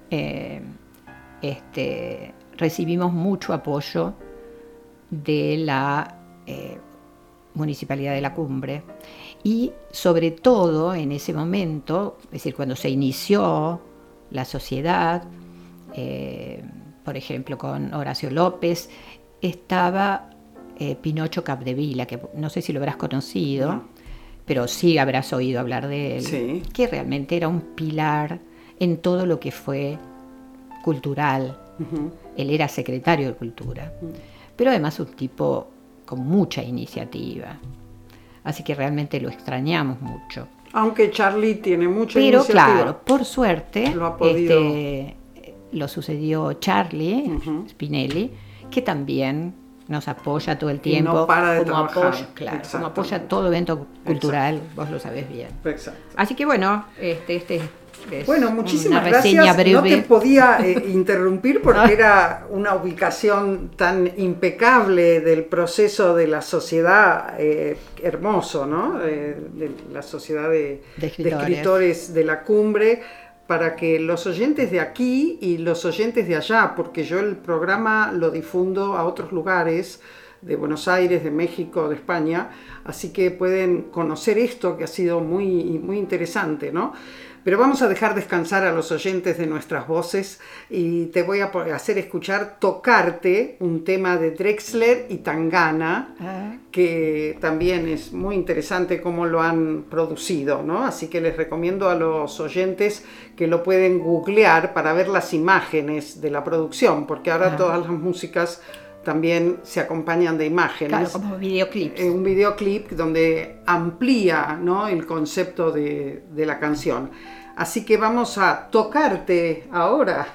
recibimos mucho apoyo de la Municipalidad de la Cumbre. Y sobre todo en ese momento, es decir, cuando se inició la sociedad, por ejemplo con Horacio López, estaba Pinocho Capdevila, que no sé si lo habrás conocido, pero sí habrás oído hablar de él, que realmente era un pilar en todo lo que fue cultural. Él era secretario de Cultura, pero además un tipo con mucha iniciativa. Así que realmente lo extrañamos mucho. Aunque Charlie tiene mucha iniciativa. Pero claro, por suerte lo sucedió Charlie Spinelli, que también nos apoya todo el Y tiempo. no para de como trabajar. apoya, claro, como Exactamente. apoya todo evento cultural, vos lo sabés bien. Exacto. Así que bueno, este es Bueno, muchísimas una reseña gracias. breve. No te podía interrumpir porque era una ubicación tan impecable del proceso de la sociedad hermoso, ¿no? De la sociedad de escritores de la cumbre, para que los oyentes de aquí y los oyentes de allá, porque yo el programa lo difundo a otros lugares, de Buenos Aires, de México, de España, así que pueden conocer esto que ha sido muy, muy interesante, ¿no? Pero vamos a dejar descansar a los oyentes de nuestras voces y te voy a hacer escuchar Tocarte, un tema de Drexler y Tangana, que también es muy interesante cómo lo han producido, ¿no? Así que les recomiendo a los oyentes que lo pueden googlear para ver las imágenes de la producción, porque ahora todas las músicas también se acompañan de imágenes. Claro, como videoclips. Un videoclip donde amplía, ¿no?, el concepto de la canción. Así que vamos a Tocarte ahora.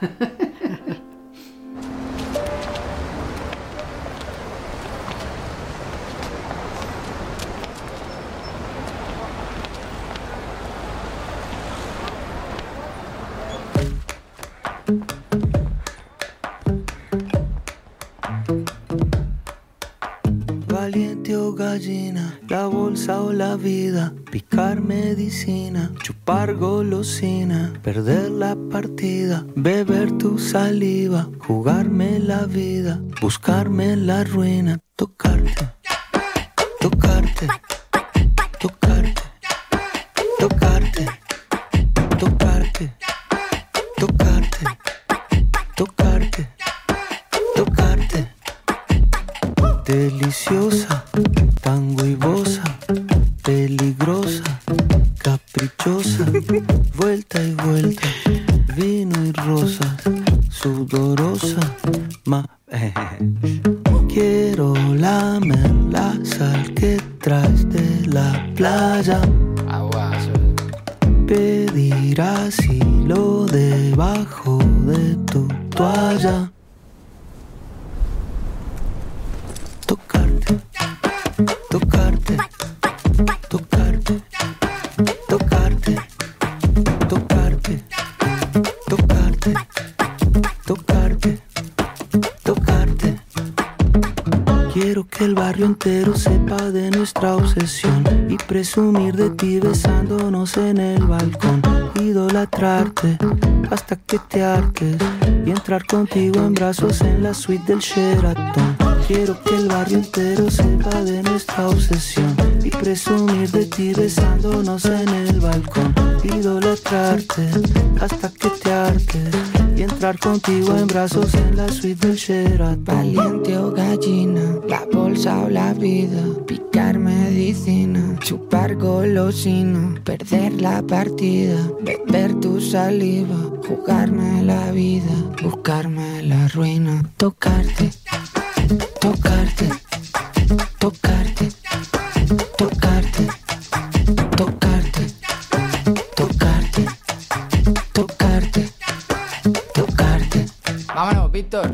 Valiente o gallina, la bolsa o la vida, picar medicina, chupar golosina, perder la partida, beber tu saliva, jugarme la vida, buscarme la ruina, tocarte, tocarte, tocarte, tocarte, tocarte, tocarte, tocarte, tocarte. Deliciosa, tango y bosa, peligrosa, caprichosa, vuelta y vuelta, vino y rosas, sudorosa, quiero lamer la sal que traes de la playa. Pedir asilo debajo de tu toalla. Tocarte, tocarte, tocarte, tocarte, tocarte, tocarte, tocarte, tocarte. Quiero que el barrio entero sepa de nuestra obsesión y presumir de ti besándonos en el balcón. Idolatrarte hasta que te hartes y entrar contigo en brazos en la suite del Sheraton. Quiero que el barrio entero sepa de nuestra obsesión y presumir de ti besándonos en el balcón. Idolatrarte hasta que te hartes y entrar contigo en brazos en la suite del Sheraton. Valiente o gallina, la bolsa o la vida, picar medicina, chupar golosina, perder la partida, beber tu saliva, jugarme la vida, buscarme la ruina, tocarte, tocarte, tocarte, tocarte, tocarte, tocarte, tocarte, tocarte. Vámonos, Víctor.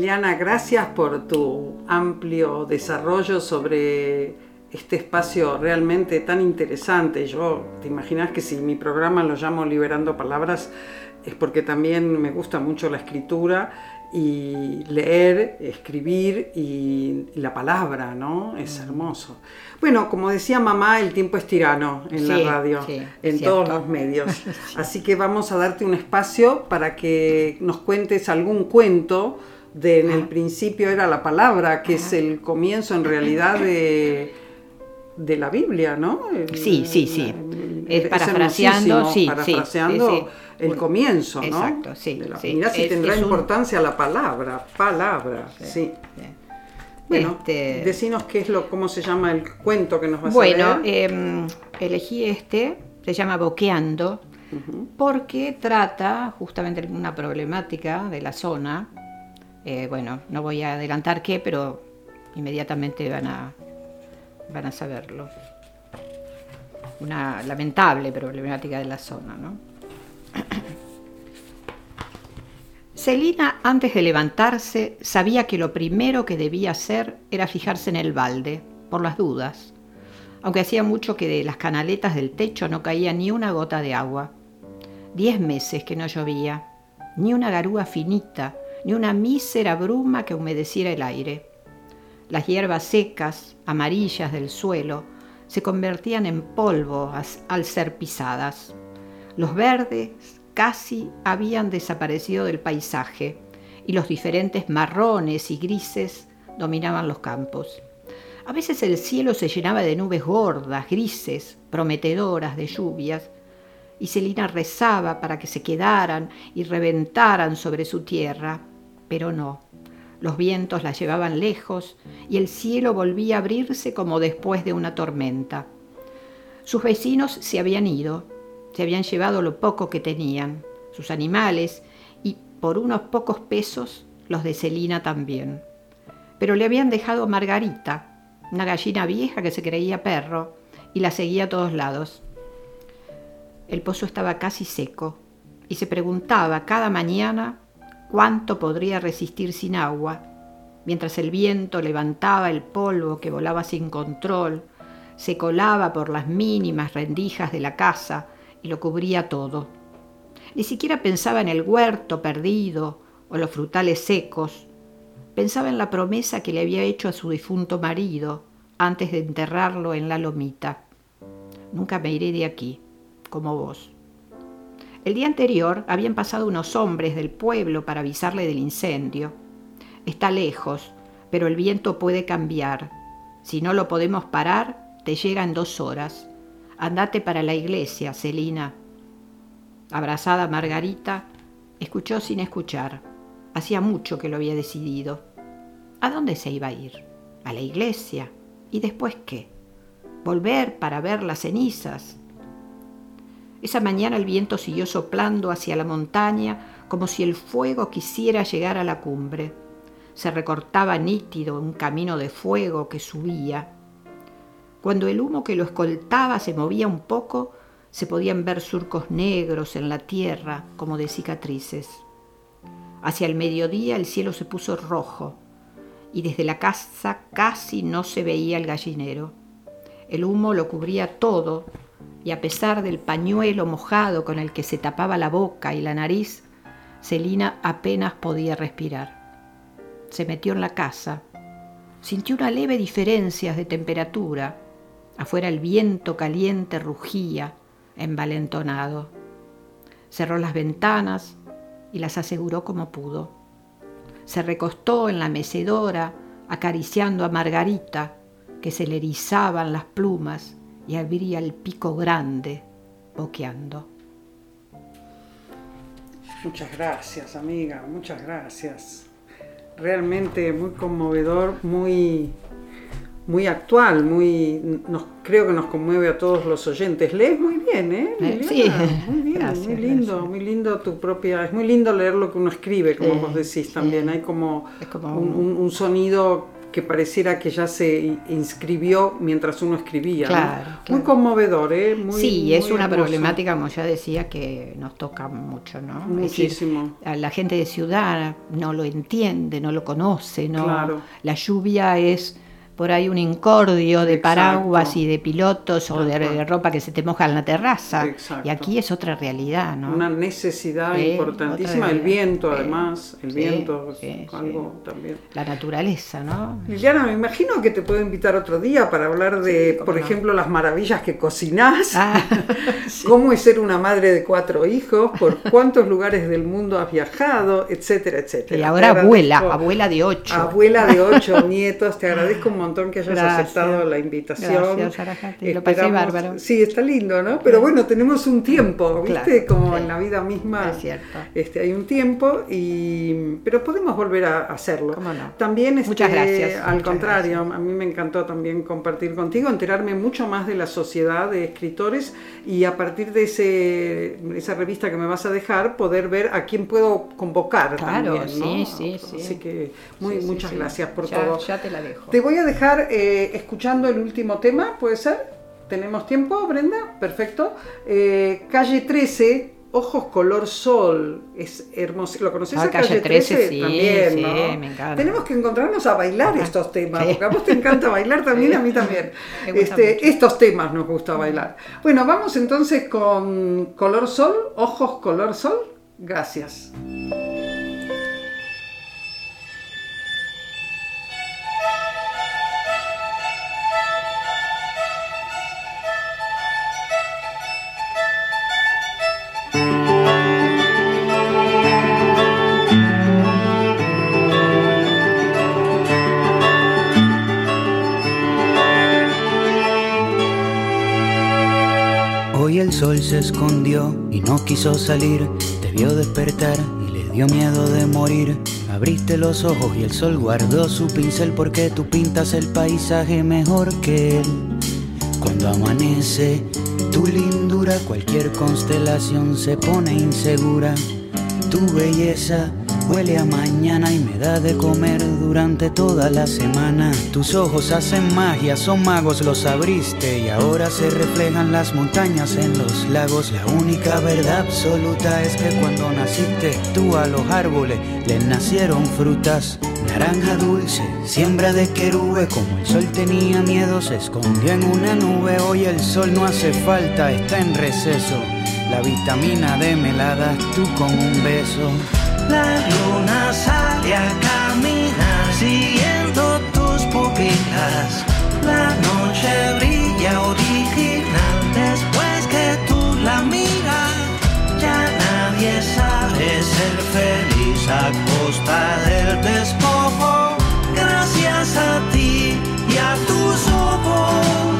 Liliana, gracias por tu amplio desarrollo sobre este espacio realmente tan interesante. Yo, te imaginas que si mi programa lo llamo Liberando Palabras es porque también me gusta mucho la escritura y leer, escribir y la palabra, ¿no? Es hermoso. Bueno, como decía mamá, el tiempo es tirano en la radio, en cierto. todos los medios. Así que vamos a darte un espacio para que nos cuentes algún cuento en el principio era la palabra, que es el comienzo en realidad de la Biblia, ¿no? Sí. Es Parafraseando, parafraseando sí. el comienzo, ¿no? Exacto, sí. Mirá si tendrá importancia la palabra, sí. Bueno, decinos cómo se llama el cuento que nos vas a leer. Bueno, elegí se llama Boqueando, porque trata justamente de una problemática de la zona. Bueno, no voy a adelantar qué, pero inmediatamente van a saberlo. Una lamentable problemática de la zona, ¿no? Celina, antes de levantarse, sabía que lo primero que debía hacer era fijarse en el balde, por las dudas, aunque hacía mucho que de las canaletas del techo no caía ni una gota de agua. 10 meses que no llovía, ni una garúa finita, ni una mísera bruma que humedeciera el aire. Las hierbas secas, amarillas del suelo, se convertían en polvo al ser pisadas. Los verdes casi habían desaparecido del paisaje y los diferentes marrones y grises dominaban los campos. A veces el cielo se llenaba de nubes gordas, grises, prometedoras de lluvias, y Celina rezaba para que se quedaran y reventaran sobre su tierra, pero no. Los vientos la llevaban lejos y el cielo volvía a abrirse como después de una tormenta. Sus vecinos se habían ido, se habían llevado lo poco que tenían, sus animales, y por unos pocos pesos los de Celina también. Pero le habían dejado a Margarita, una gallina vieja que se creía perro, y la seguía a todos lados. El pozo estaba casi seco, y se preguntaba cada mañana cuánto podría resistir sin agua, mientras el viento levantaba el polvo que volaba sin control, se colaba por las mínimas rendijas de la casa y lo cubría todo. Ni siquiera pensaba en el huerto perdido o los frutales secos. Pensaba en la promesa que le había hecho a su difunto marido antes de enterrarlo en la lomita. Nunca me iré de aquí, como vos. El día anterior habían pasado unos hombres del pueblo para avisarle del incendio. Está lejos, pero el viento puede cambiar. Si no lo podemos parar, te llega en 2 horas. Andate para la iglesia, Celina. Abrazada a Margarita, escuchó sin escuchar. Hacía mucho que lo había decidido. ¿A dónde se iba a ir? ¿A la iglesia? ¿Y después qué? ¿Volver para ver las cenizas? Esa mañana el viento siguió soplando hacia la montaña como si el fuego quisiera llegar a la cumbre. Se recortaba nítido un camino de fuego que subía. Cuando el humo que lo escoltaba se movía un poco, se podían ver surcos negros en la tierra como de cicatrices. Hacia el mediodía el cielo se puso rojo y desde la casa casi no se veía el gallinero. El humo lo cubría todo y a pesar del pañuelo mojado con el que se tapaba la boca y la nariz, Celina apenas podía respirar. Se metió en la casa. Sintió una leve diferencia de temperatura. Afuera el viento caliente rugía, envalentonado. Cerró las ventanas y las aseguró como pudo. Se recostó en la mecedora, acariciando a Margarita, que se le erizaban las plumas y abría el pico grande, boqueando. Muchas gracias, amiga, muchas gracias. Realmente muy conmovedor, muy actual, creo que nos conmueve a todos los oyentes. Lees muy bien, ¿eh? Sí, muy bien, gracias, muy lindo, gracias. muy lindo tu propia. Es muy lindo leer lo que uno escribe, como vos decís también. Sí. Hay como Es como un sonido que pareciera que ya se inscribió mientras uno escribía. Claro, ¿no? claro. Muy conmovedor, muy, sí, es muy una hermoso. problemática, como ya decía, que nos toca mucho, ¿no? Muchísimo. Es decir, a la gente de ciudad no lo entiende, no lo conoce, ¿no? Claro. La lluvia es por ahí un incordio de Exacto. paraguas y de pilotos o Tal de cual. ropa que se te moja en la terraza. Exacto. Y aquí es otra realidad, ¿no? Una necesidad Sí, importantísima. otra El viento, realidad. además. El Sí, viento es sí, algo también. La naturaleza, ¿no? Liliana, me imagino que te puedo invitar otro día para hablar de, cómo por no. ejemplo, las maravillas que cocinás, Ah, sí. cómo es ser una madre de 4 hijos, por cuántos lugares del mundo has viajado, etcétera, etcétera. Y Te ahora agradezco- abuela de 8. Abuela de 8 nietos, te agradezco un montón que hayas Gracias. aceptado la invitación. Gracias, Arajati, lo pasé bárbaro. Sí, está lindo, ¿no? Pero bueno, tenemos un tiempo, ¿viste? Claro, Como sí. en la vida misma. Es cierto. Hay un tiempo, pero podemos volver a hacerlo. ¿Cómo no? También, Muchas gracias. al Muchas contrario, gracias. a mí me encantó también compartir contigo, enterarme mucho más de la sociedad de escritores y a partir de esa revista que me vas a dejar, poder ver a quién puedo convocar Claro, también, ¿no? sí. Así que Sí, muchas sí. gracias por Ya- todo. Ya te la dejo. Te voy a dejar escuchando el último tema, ¿puede ser? ¿Tenemos tiempo, Brenda? Perfecto. Calle 13, Ojos Color Sol. Es hermoso. ¿Lo conoces a Calle 13? Sí, También, sí, ¿no? me encanta. Tenemos que encontrarnos a bailar estos temas, Sí. porque a vos te encanta bailar también, a mí también. Me gusta mucho. Estos temas nos gusta bailar. Bueno, vamos entonces con Color Sol, Ojos Color Sol. Gracias. Hoy el sol se escondió y no quiso salir. Te vio despertar y le dio miedo de morir. Abriste los ojos y el sol guardó su pincel, porque tú pintas el paisaje mejor que él. Cuando amanece tu lindura, cualquier constelación se pone insegura. Tu belleza huele a mañana y me da de comer durante toda la semana. Tus ojos hacen magia, son magos, los abriste y ahora se reflejan las montañas en los lagos. La única verdad absoluta es que cuando naciste tú a los árboles les nacieron frutas. Naranja dulce, siembra de querube, como el sol tenía miedo se escondió en una nube. Hoy el sol no hace falta, está en receso. La vitamina D me la das tú con un beso. La luna sale a caminar siguiendo tus pupilas. La noche brilla original después que tú la miras. Ya nadie sabe ser feliz a costa del despojo. Gracias a ti y a tus ojos.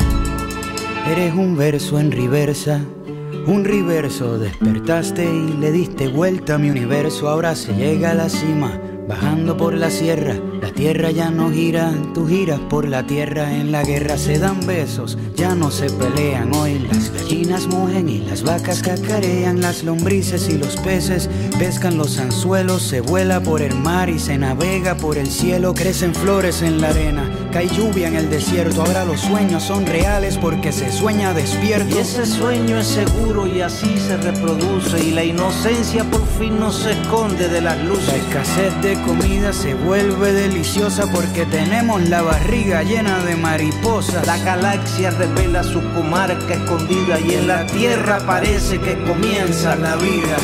Eres un verso en reversa, un reverso. Despertaste y le diste vuelta a mi universo. Ahora se llega a la cima, bajando por la sierra. La tierra ya no gira, tú giras por la tierra. En la guerra se dan besos, ya no se pelean. Hoy las gallinas mugen y las vacas cacarean. Las lombrices y los peces pescan los anzuelos. Se vuela por el mar y se navega por el cielo. Crecen flores en la arena, cae lluvia en el desierto. Ahora los sueños son reales porque se sueña despierto. Y ese sueño es seguro y así se reproduce. Y la inocencia por fin no se esconde de las La luces. escasez de comida se vuelve deliciosa porque tenemos la barriga llena de mariposas. La galaxia revela su comarca escondida y en la tierra parece que comienza la vida.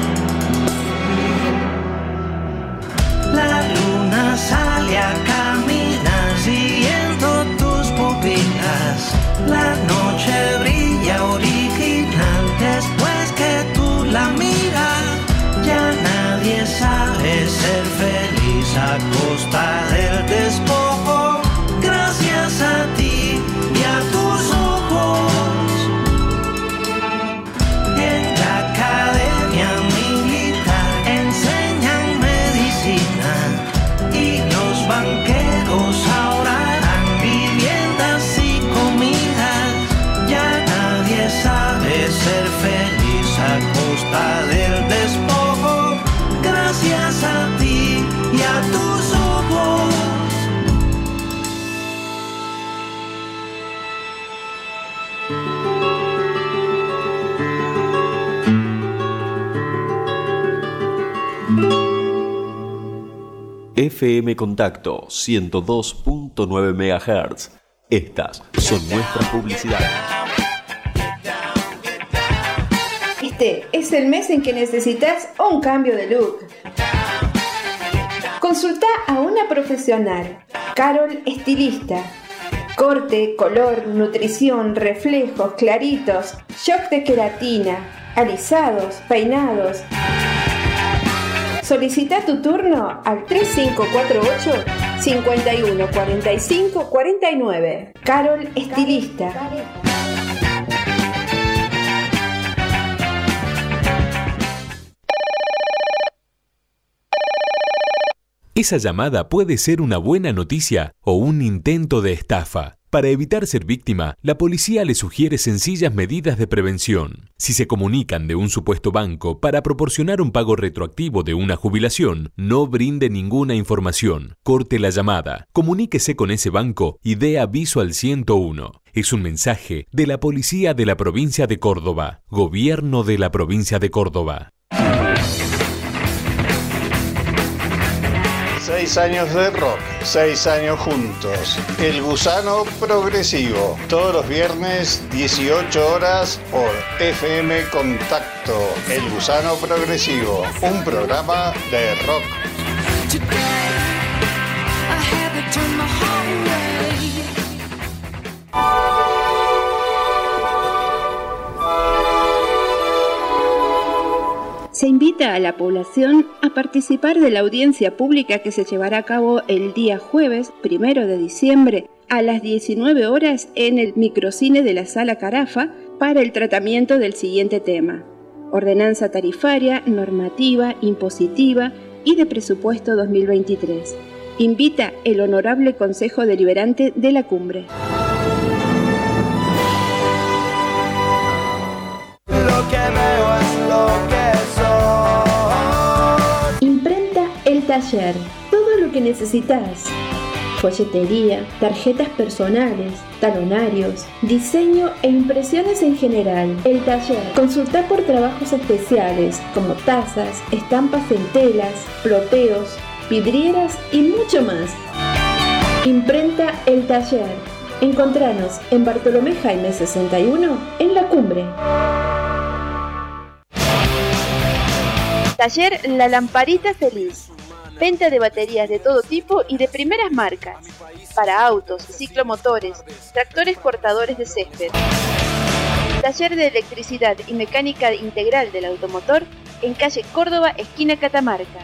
La luna sale a caminar siguiendo tus pupilas. La noche brilla original después que tú la miras. Ya nadie sabe ser feliz a costa del despojo. Gracias a ti y a tus ojos. En la academia FM Contacto 102.9 MHz. Estas son nuestras publicidades. Este es el mes en que necesitas un cambio de look. Consulta a una profesional, Carol Estilista. Corte, color, nutrición, reflejos, claritos, shock de queratina, alisados, peinados. Solicita tu turno al 3548 51 45 49. Carol Estilista. Esa llamada puede ser una buena noticia o un intento de estafa. Para evitar ser víctima, la policía le sugiere sencillas medidas de prevención. Si se comunican de un supuesto banco para proporcionar un pago retroactivo de una jubilación, no brinde ninguna información. Corte la llamada, comuníquese con ese banco y dé aviso al 101. Es un mensaje de la Policía de la Provincia de Córdoba, Gobierno de la Provincia de Córdoba. 6 años de rock, 6 años juntos. El Gusano Progresivo. Todos los viernes, 18 horas, por FM Contacto. El Gusano Progresivo. Un programa de rock. Se invita a la población a participar de la audiencia pública que se llevará a cabo el día jueves 1 de diciembre a las 19 horas en el microcine de la Sala Carafa para el tratamiento del siguiente tema: ordenanza tarifaria, normativa, impositiva y de presupuesto 2023. Invita el Honorable Consejo Deliberante de la Cumbre. Lo que veo es lo que soy. Imprenta El Taller. Todo lo que necesitas. Folletería, tarjetas personales, talonarios, diseño e impresiones en general. El Taller. Consulta por trabajos especiales como tazas, estampas en telas, ploteos, vidrieras y mucho más. Imprenta El Taller. Encontranos en Bartolomé Jaime 61 en La Cumbre. Taller La Lamparita Feliz. Venta de baterías de todo tipo y de primeras marcas. Para autos, ciclomotores, tractores cortadores de césped. Taller de electricidad y mecánica integral del automotor en calle Córdoba, esquina Catamarca.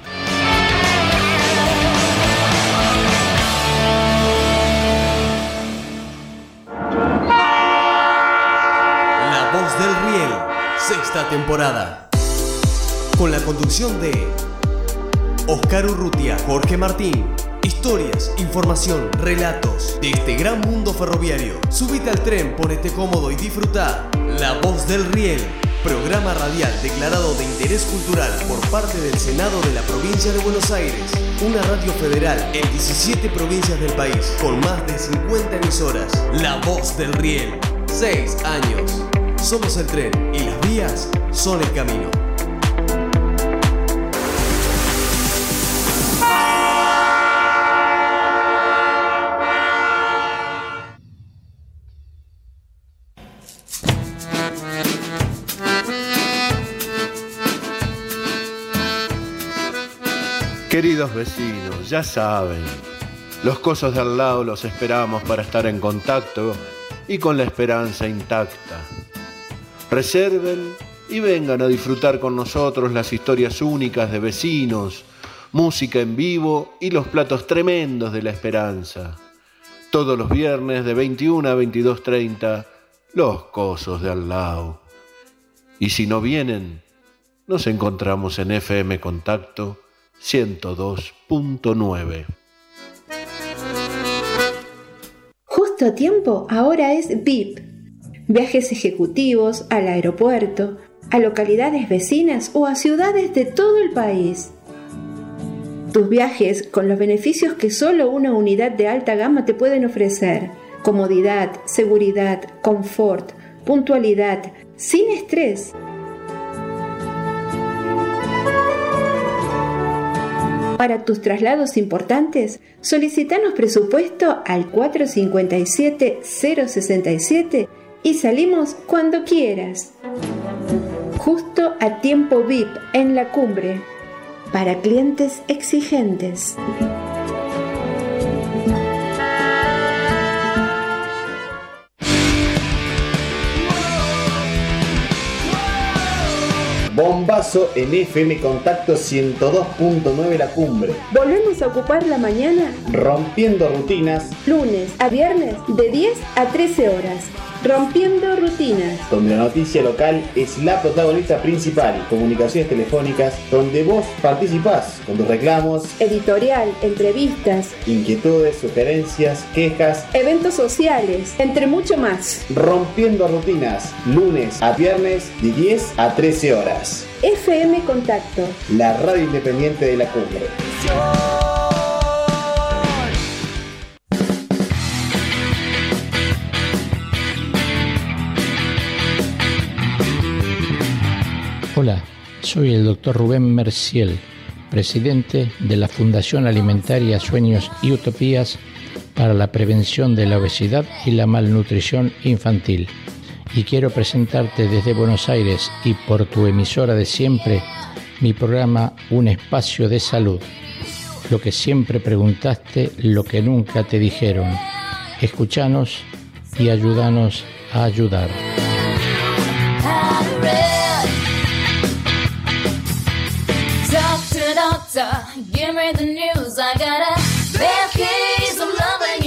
La Voz del Riel, 6ª temporada. Con la conducción de Oscar Urrutia, Jorge Martín. Historias, información, relatos de este gran mundo ferroviario. Súbite al tren, ponete cómodo y disfruta. La Voz del Riel, programa radial declarado de interés cultural por parte del Senado de la Provincia de Buenos Aires. Una radio federal en 17 provincias del país, con más de 50 emisoras. La Voz del Riel, 6 años. Somos el tren y las vías son el camino. Queridos vecinos, ya saben, los cosos de al lado los esperamos para estar en contacto y con la esperanza intacta. Reserven y vengan a disfrutar con nosotros las historias únicas de vecinos, música en vivo y los platos tremendos de la esperanza. Todos los viernes de 21 a 22:30, los cosos de al lado. Y si no vienen, nos encontramos en FM Contacto 102.9. Justo a tiempo, ahora es VIP. Viajes ejecutivos al aeropuerto, a localidades vecinas o a ciudades de todo el país. Tus viajes con los beneficios que solo una unidad de alta gama te pueden ofrecer. Comodidad, seguridad, confort, puntualidad, Para tus traslados importantes, solicitanos presupuesto al 457-067 y salimos cuando quieras. Justo a tiempo VIP en La Cumbre, para clientes exigentes. Bombazo en FM Contacto 102.9 La Cumbre. Volvemos a ocupar la mañana, rompiendo rutinas, lunes a viernes de 10 a 13 horas. Rompiendo rutinas, donde la noticia local es la protagonista principal. Comunicaciones telefónicas, donde vos participás con tus reclamos, editorial, entrevistas, inquietudes, sugerencias, quejas, eventos sociales, entre mucho más. Rompiendo rutinas, lunes a viernes de 10 a 13 horas. FM Contacto, la radio independiente de La Cumbre. Hola, soy el Dr. Rubén Merciel, presidente de la Fundación Alimentaria Sueños y Utopías para la Prevención de la Obesidad y la Malnutrición Infantil. Y quiero presentarte desde Buenos Aires y por tu emisora de siempre mi programa Un Espacio de Salud. Lo que siempre preguntaste, lo que nunca te dijeron. Escuchanos y ayúdanos a ayudar. Give me the news. I got a bad case of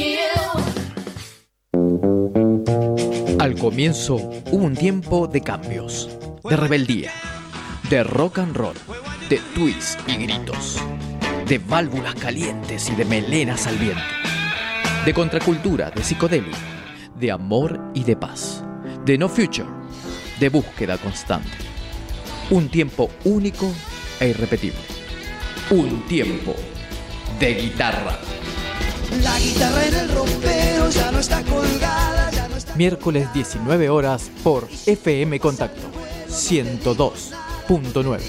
loving you. Al comienzo hubo un tiempo de cambios, de rebeldía, de rock and roll, de twists y gritos, de válvulas calientes y de melenas al viento, de contracultura, de psicodelia, de amor y de paz, de no future, de búsqueda constante. Un tiempo único e irrepetible. Un tiempo de guitarra. La guitarra en el ropero ya no está colgada, ya no está... Miércoles 19 horas por FM Contacto 102.9.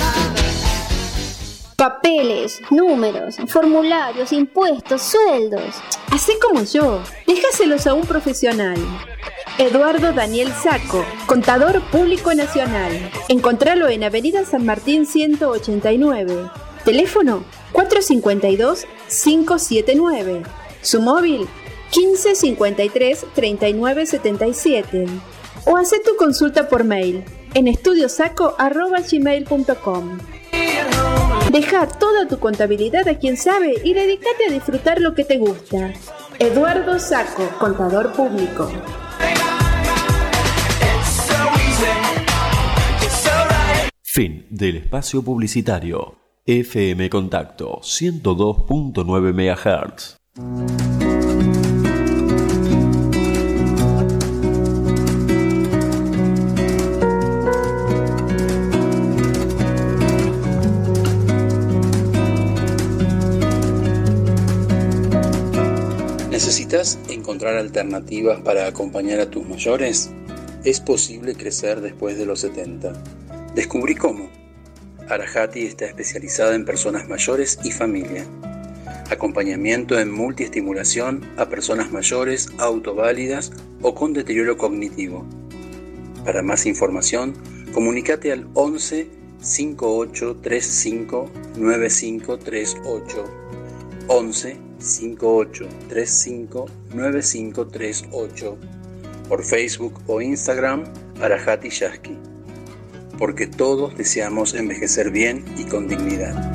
Papeles, números, formularios, impuestos, sueldos. Así como yo, déjaselos a un profesional. Eduardo Daniel Sacco, Contador Público Nacional. Encontralo en Avenida San Martín 189. Teléfono 452-579. Su móvil 1553-3977. O hace tu consulta por mail en estudiosaco@gmail.com. Deja toda tu contabilidad a quien sabe y dedícate a disfrutar lo que te gusta. Eduardo Sacco, Contador Público. Fin del espacio publicitario. FM Contacto 102.9 MHz. ¿Necesitas encontrar alternativas para acompañar a tus mayores? Es posible crecer después de los 70. Descubrí cómo. Arajati está especializada en personas mayores y familia. Acompañamiento en multiestimulación a personas mayores, autoválidas o con deterioro cognitivo. Para más información, comunícate al 11 58 35 9538. 11 58 35 9538. Por Facebook o Instagram, Arajati Yasky. Porque todos deseamos envejecer bien y con dignidad.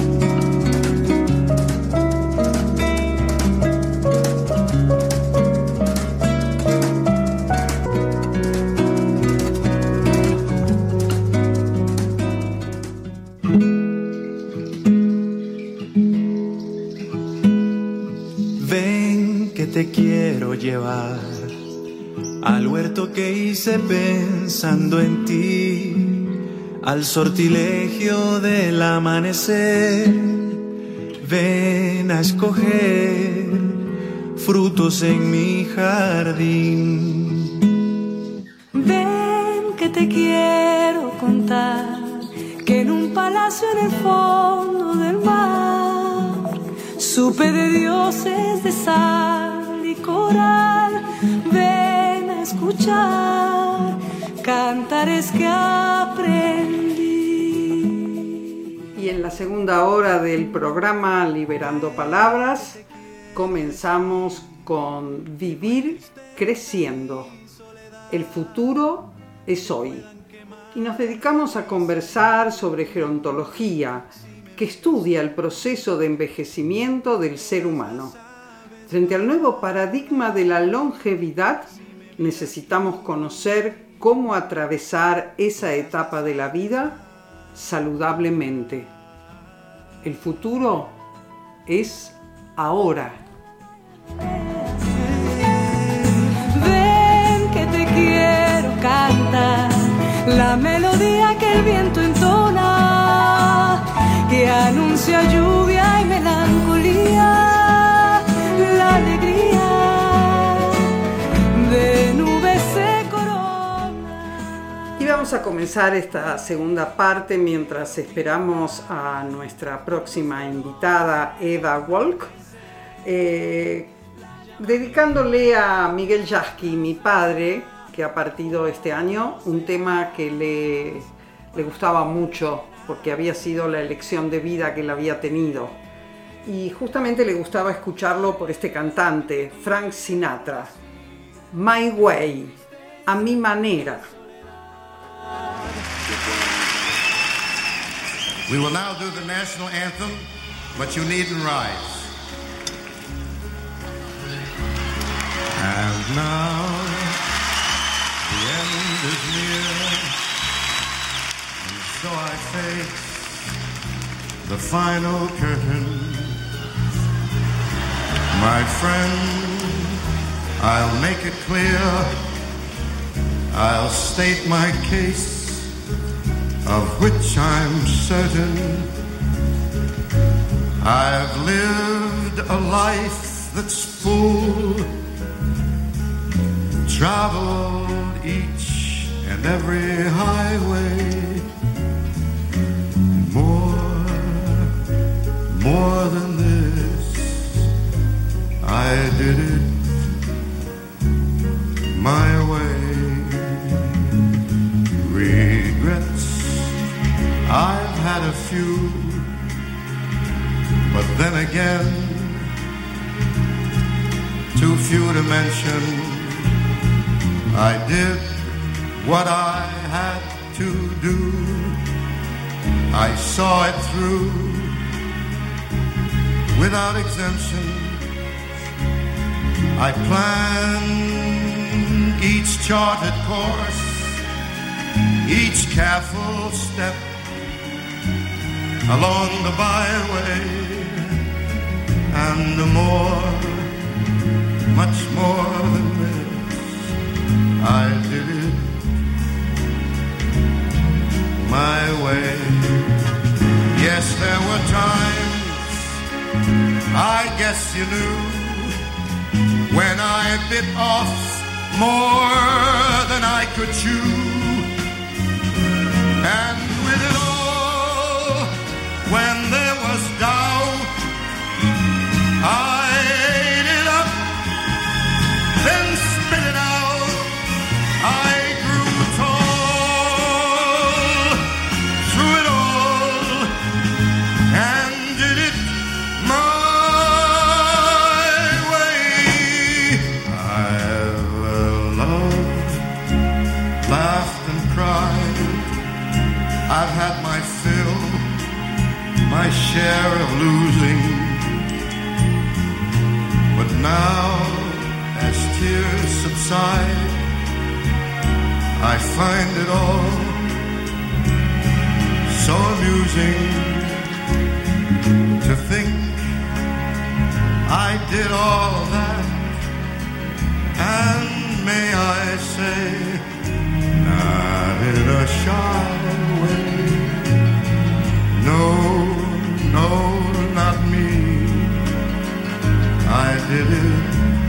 Ven que te quiero llevar al huerto que hice pensando en ti, al sortilegio del amanecer. Ven a escoger frutos en mi jardín. Ven que te quiero contar que en un palacio en el fondo del mar Supe de dioses de sal y coral. Ven a escuchar cantares que aprendí. Y en la segunda hora del programa Liberando Palabras comenzamos con Vivir creciendo. El futuro es hoy. Y nos dedicamos a conversar sobre gerontología, que estudia el proceso de envejecimiento del ser humano. Frente al nuevo paradigma de la longevidad, necesitamos conocer cómo atravesar esa etapa de la vida saludablemente. El futuro es ahora. Ven que te quiero cantar la melodía que el viento entona, que anuncia lluvia y melancolía, la alegría de nubes se corona. Y vamos a comenzar esta segunda parte mientras esperamos a nuestra próxima invitada, Eva Walk, dedicándole a Miguel Yasky, mi padre, que ha partido este año, un tema que le gustaba mucho porque había sido la elección de vida que él había tenido. Y justamente le gustaba escucharlo por este cantante, Frank Sinatra. My Way, a mi manera. We will now do the national anthem, but you needn't rise. And now the end is near, and so I face the final curtain. My friend, I'll make it clear, I'll state my case, of which I'm certain. I've lived a life that's full, traveled each and every highway, more than this, I did it my way. Regrets, I've had a few, but then again, too few to mention. I did what I had to do. I saw it through without exemption. I planned each charted course, each careful step along the byway, and much more than this, I did it my way. Yes, there were times, I guess you knew, when I bit off more than I could chew. And with it all, when there was doubt, I ate it up, then spit it out. I grew tall through it all and did it my way. I've loved, laughed and cried. I've had my fill, my share of losing. But now, as tears subside, I find it all so amusing to think I did all that, and may I say, not in a shy way. No, not me. I did it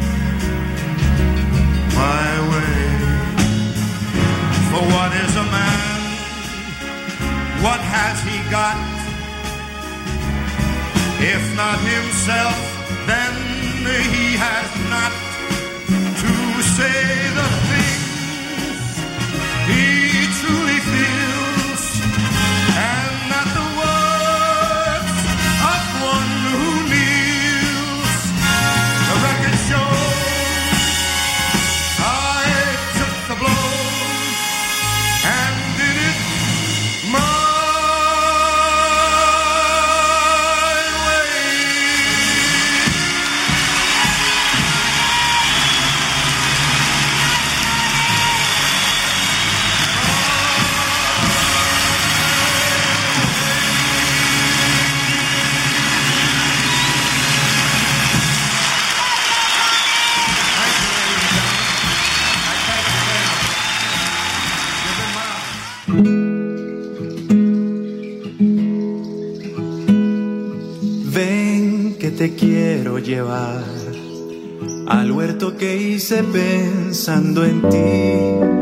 my way. For what is a man? What has he got? If not himself, then he has not to say the things he truly feels, and not the words of one who kneels. The record shows I took the blows and did it my te quiero llevar al huerto que hice pensando en ti.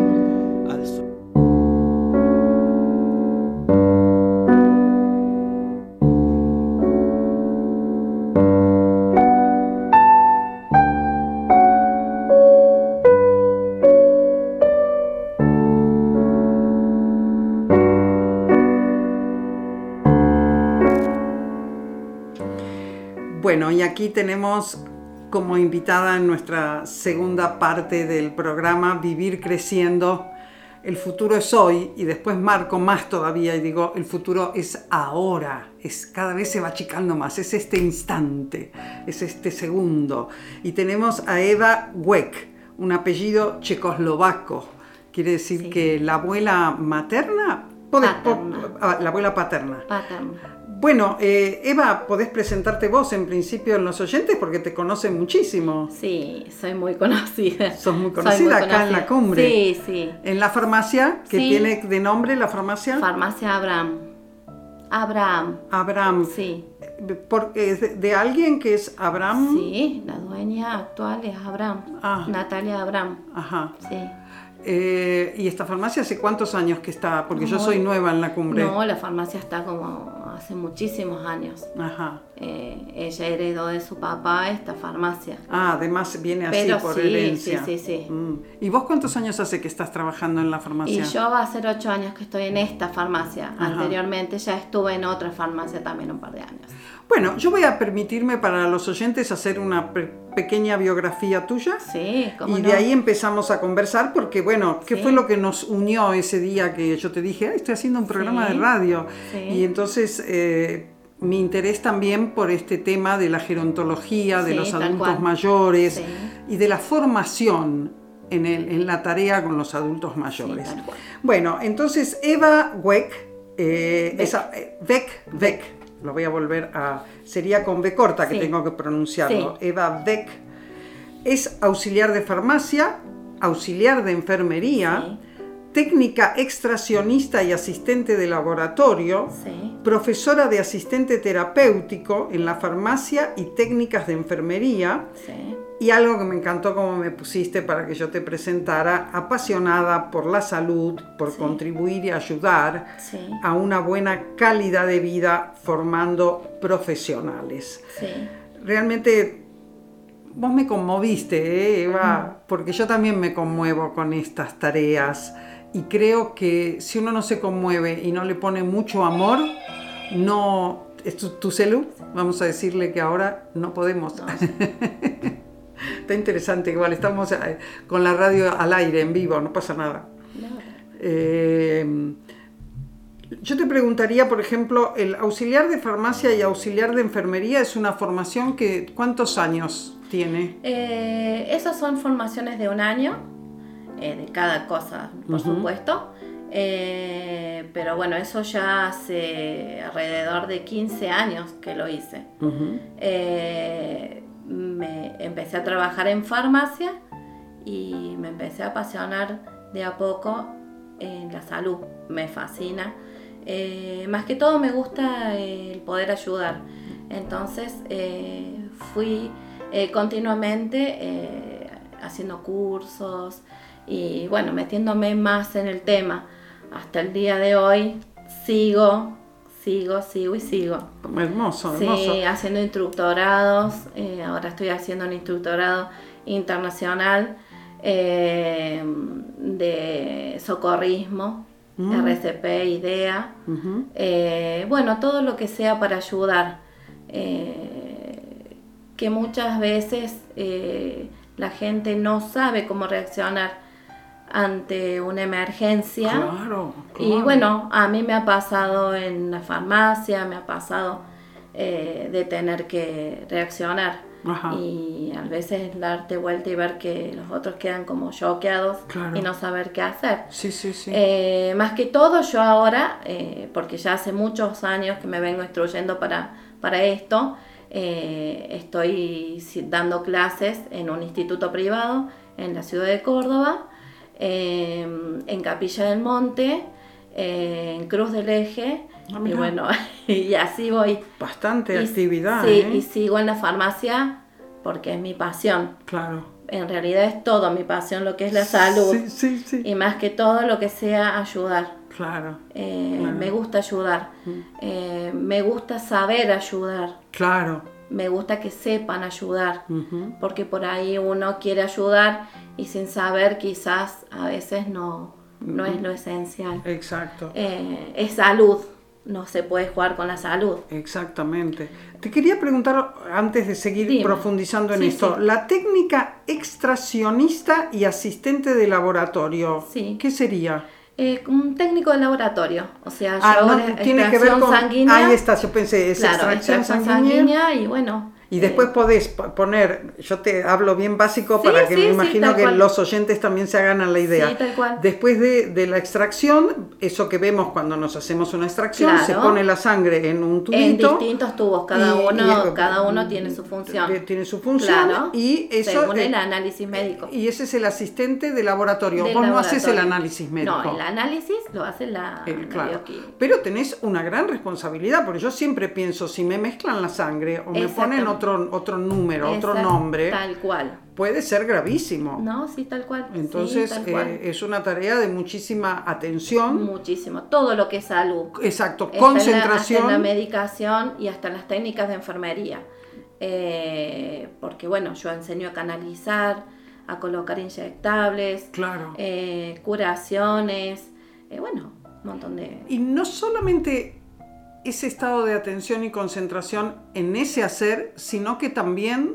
Bueno, y aquí tenemos como invitada en nuestra segunda parte del programa Vivir Creciendo. El futuro es hoy, y después marco más todavía y digo, el futuro es ahora, cada vez se va achicando más, es este instante, es este segundo. Y tenemos a Eva Weck, un apellido checoslovaco, quiere decir que la abuela materna, la abuela paterna. Bueno, Eva, podés presentarte vos en principio en los oyentes porque te conocen muchísimo. Sí, soy muy conocida. Sos muy conocida acá en la cumbre. Sí, sí. En la farmacia, que tiene de nombre la farmacia. Farmacia Abraham. Abraham. Sí. ¿De alguien que es Abraham? Sí, la dueña actual es Abraham. Natalia Abraham. Ajá. Sí. ¿Y esta farmacia hace cuántos años que está? Porque yo soy nueva en la cumbre. No, la farmacia está como hace muchísimos años. Ajá. Ella heredó de su papá esta farmacia. Además viene así por herencia. Sí. ¿Y vos cuántos años hace que estás trabajando en la farmacia? Y yo va a ser 8 años que estoy en esta farmacia. Ajá. Anteriormente ya estuve en otra farmacia también un par de años. Bueno, yo voy a permitirme para los oyentes hacer una pequeña biografía tuya. Sí, cómo y no. de ahí empezamos a conversar porque, bueno, ¿qué fue lo que nos unió ese día que yo te dije, estoy haciendo un programa de radio? Sí. Y entonces mi interés también por este tema de la gerontología, de los adultos mayores y de la formación en la tarea con los adultos mayores. Sí, tal cual. Bueno, entonces Eva Weck, Weck, lo voy a volver a... Sería con B corta que tengo que pronunciarlo. Sí. Eva Weck es auxiliar de farmacia, auxiliar de enfermería, técnica extraccionista y asistente de laboratorio, profesora de asistente terapéutico en la farmacia y técnicas de enfermería. Y algo que me encantó como me pusiste para que yo te presentara, apasionada por la salud, por contribuir y ayudar a una buena calidad de vida formando profesionales. Realmente vos me conmoviste, Eva, porque yo también me conmuevo con estas tareas y creo que si uno no se conmueve y no le pone mucho amor, no... ¿Es tu celu? Vamos a decirle que ahora no podemos... No. Está interesante, igual estamos con la radio al aire, en vivo, no pasa nada. Yo te preguntaría, por ejemplo, el auxiliar de farmacia y auxiliar de enfermería es una formación que ¿cuántos años tiene? Esas son formaciones de 1 año, de cada cosa, por supuesto. Pero bueno, eso ya hace alrededor de 15 años que lo hice. Me empecé a trabajar en farmacia y me empecé a apasionar de a poco en la salud. Me fascina. Más que todo me gusta el poder ayudar. Entonces fui continuamente haciendo cursos y bueno, metiéndome más en el tema. Hasta el día de hoy sigo sigo. Hermoso. Sí, haciendo instructorados. Ahora estoy haciendo un instructorado internacional de socorrismo, RCP, IDEA. Bueno, todo lo que sea para ayudar. Que muchas veces la gente no sabe cómo reaccionar ante una emergencia. Claro. Y bueno, a mí me ha pasado en la farmacia, me ha pasado de tener que reaccionar. Ajá. Y a veces darte vuelta y ver que los otros quedan como choqueados. Claro. Y no saber qué hacer. Sí. Más que todo yo ahora, porque ya hace muchos años que me vengo instruyendo para esto, estoy dando clases en un instituto privado en la ciudad de Córdoba, en Capilla del Monte, en Cruz del Eje. Y bueno, y así voy. Bastante actividad. Sí, y sigo en la farmacia porque es mi pasión. Claro. En realidad es todo mi pasión, lo que es la salud. Sí. Y más que todo lo que sea ayudar. Claro. Me gusta ayudar. Me gusta saber ayudar. Claro. Me gusta que sepan ayudar. Porque por ahí uno quiere ayudar y sin saber quizás a veces no es lo esencial. Exacto. Es salud. No se puede jugar con la salud. Exactamente. Te quería preguntar, antes de seguir profundizando en esto, sí. La técnica extraccionista y asistente de laboratorio, ¿qué sería? Un técnico de laboratorio, o sea, tiene que ver con sanguínea. Ahí está, yo pensé, extracción sanguínea y bueno. Y después podés poner, yo te hablo bien básico para que me imagino que los oyentes también se hagan a la idea. Sí, tal cual. Después de la extracción, eso que vemos cuando nos hacemos una extracción, se pone la sangre en un tubito. En distintos tubos, cada uno tiene su función. Tiene su función. Claro, y eso, según el análisis médico. Y ese es el asistente de laboratorio. Vos no haces el análisis médico. No, el análisis lo hace la bioquímica. Pero tenés una gran responsabilidad, porque yo siempre pienso, si me mezclan la sangre o me ponen otro número, otro nombre, tal cual, puede ser gravísimo. No, sí, tal cual. Entonces, sí, tal cual. Es una tarea de muchísima atención. Muchísimo, todo lo que es salud. Exacto, concentración. Hasta la medicación y hasta las técnicas de enfermería. Porque bueno, yo enseño a canalizar, a colocar inyectables, claro. Curaciones, bueno, un montón de... Y no solamente ese estado de atención y concentración en ese hacer, sino que también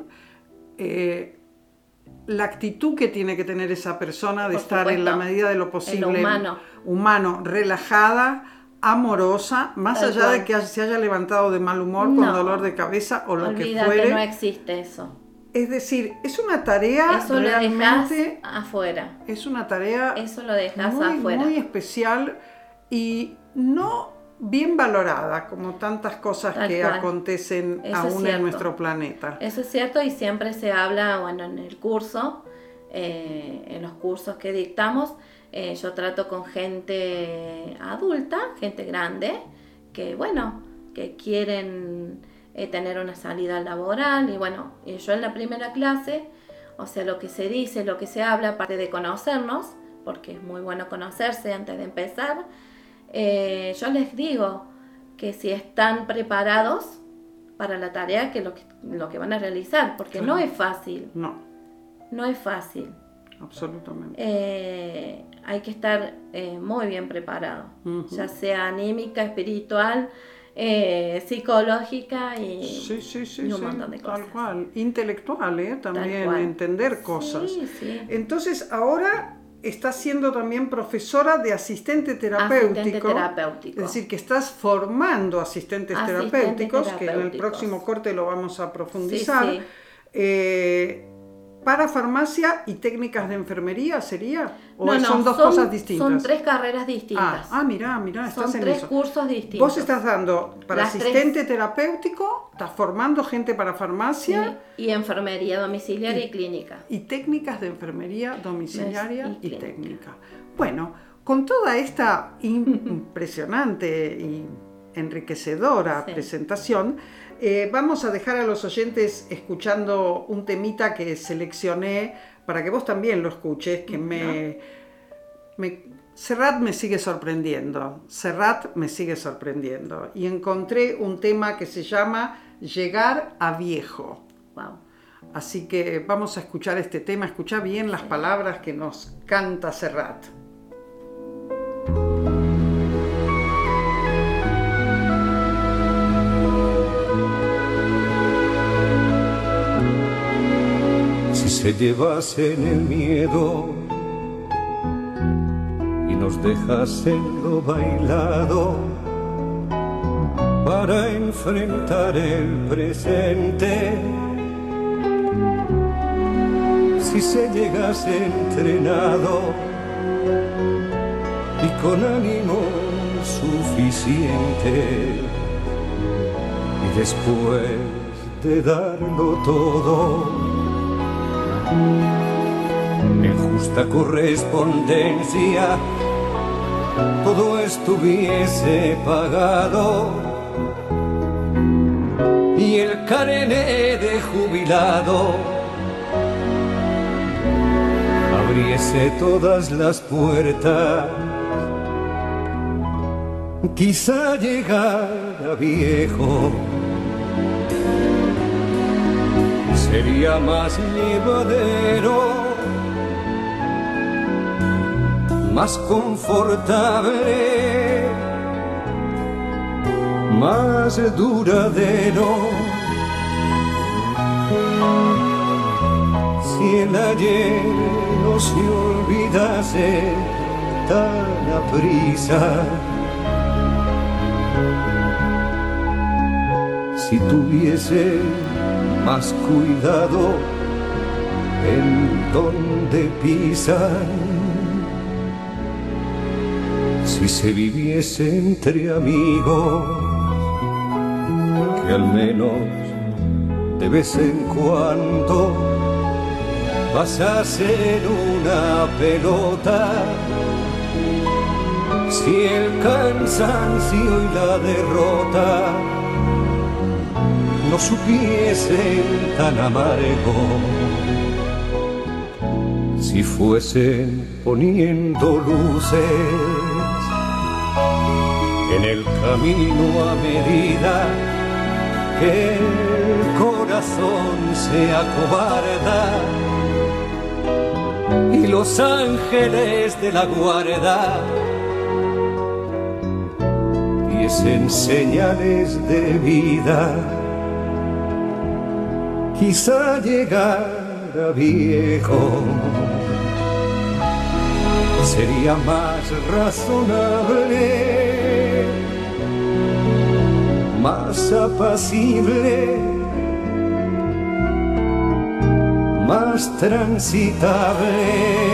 la actitud que tiene que tener esa persona de estar en la medida de lo posible humano, relajada, amorosa, más allá de que se haya levantado de mal humor, con dolor de cabeza o lo que fuere. No existe eso. Es decir, es una tarea eso realmente... lo dejas afuera. Es una tarea eso lo dejas afuera. Muy especial y no bien valorada, como tantas cosas que acontecen aún en nuestro planeta. Eso es cierto, y siempre se habla, bueno, en el curso, en los cursos que dictamos, yo trato con gente adulta, gente grande, que bueno, que quieren tener una salida laboral, y bueno, yo en la primera clase, o sea, lo que se dice, lo que se habla, aparte de conocernos, porque es muy bueno conocerse antes de empezar, yo les digo que si están preparados para la tarea, que lo que van a realizar, porque no es fácil. No es fácil. Absolutamente. Hay que estar muy bien preparado, ya sea anímica, espiritual, psicológica y un montón de cosas. Tal cual. Intelectual, también entender cosas. Sí. Entonces ahora estás siendo también profesora de asistente terapéutico. Es decir, que estás formando asistentes terapéuticos, que en el próximo corte lo vamos a profundizar. ¿Para farmacia y técnicas de enfermería sería? ¿O son dos cosas distintas? Son 3 carreras distintas. Mirá, estás son en 3 eso. Cursos distintos. Vos estás dando para asistente terapéutico, estás formando gente para farmacia. Sí, y enfermería domiciliaria y clínica. Y técnicas de enfermería domiciliaria y técnica. Bueno, con toda esta impresionante y enriquecedora presentación, vamos a dejar a los oyentes escuchando un temita que seleccioné para que vos también lo escuches, que me Serrat me sigue sorprendiendo, y encontré un tema que se llama Llegar a Viejo. Wow. Así que vamos a escuchar este tema, escucha bien las palabras que nos canta Serrat. Si se llevasen el miedo y nos dejasen lo bailado para enfrentar el presente, si se llegase entrenado y con ánimo suficiente, y después de darlo todo en justa correspondencia, todo estuviese pagado y el carné de jubilado abriese todas las puertas, quizá llegar a viejo sería más llevadero, más confortable, más duradero. Si el ayer no se olvidase tan aprisa, si tuviese más cuidado en donde pisan, si se viviese entre amigos, que al menos de vez en cuando pasasen una pelota, si el cansancio y la derrota no supiesen tan amargo, si fuesen poniendo luces en el camino a medida que el corazón se acobarda y los ángeles de la guarda diesen señales de vida, quizá llegara viejo sería más razonable, más apacible, más transitable.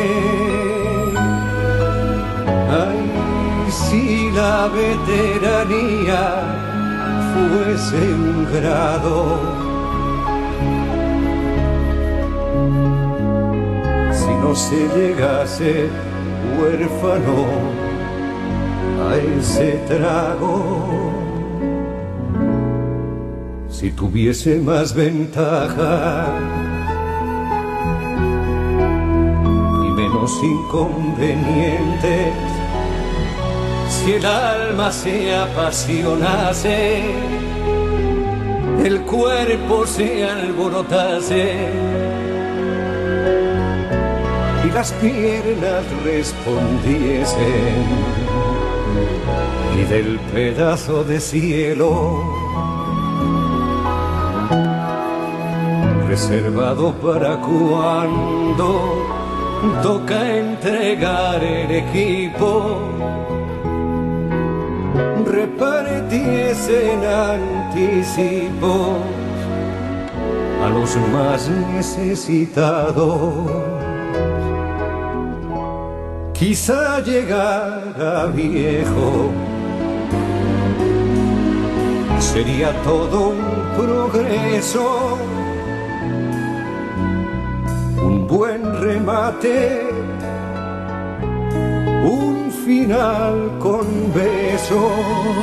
Ay, si la veteranía fuese un grado, si no se llegase huérfano a ese trago, si tuviese más ventaja y menos inconvenientes, si el alma se apasionase, el cuerpo se alborotase y las piernas respondiesen, y del pedazo de cielo reservado para cuando toca entregar el equipo, repartiesen anticipos a los más necesitados, quizá llegara viejo sería todo un progreso, un buen remate, un final con beso,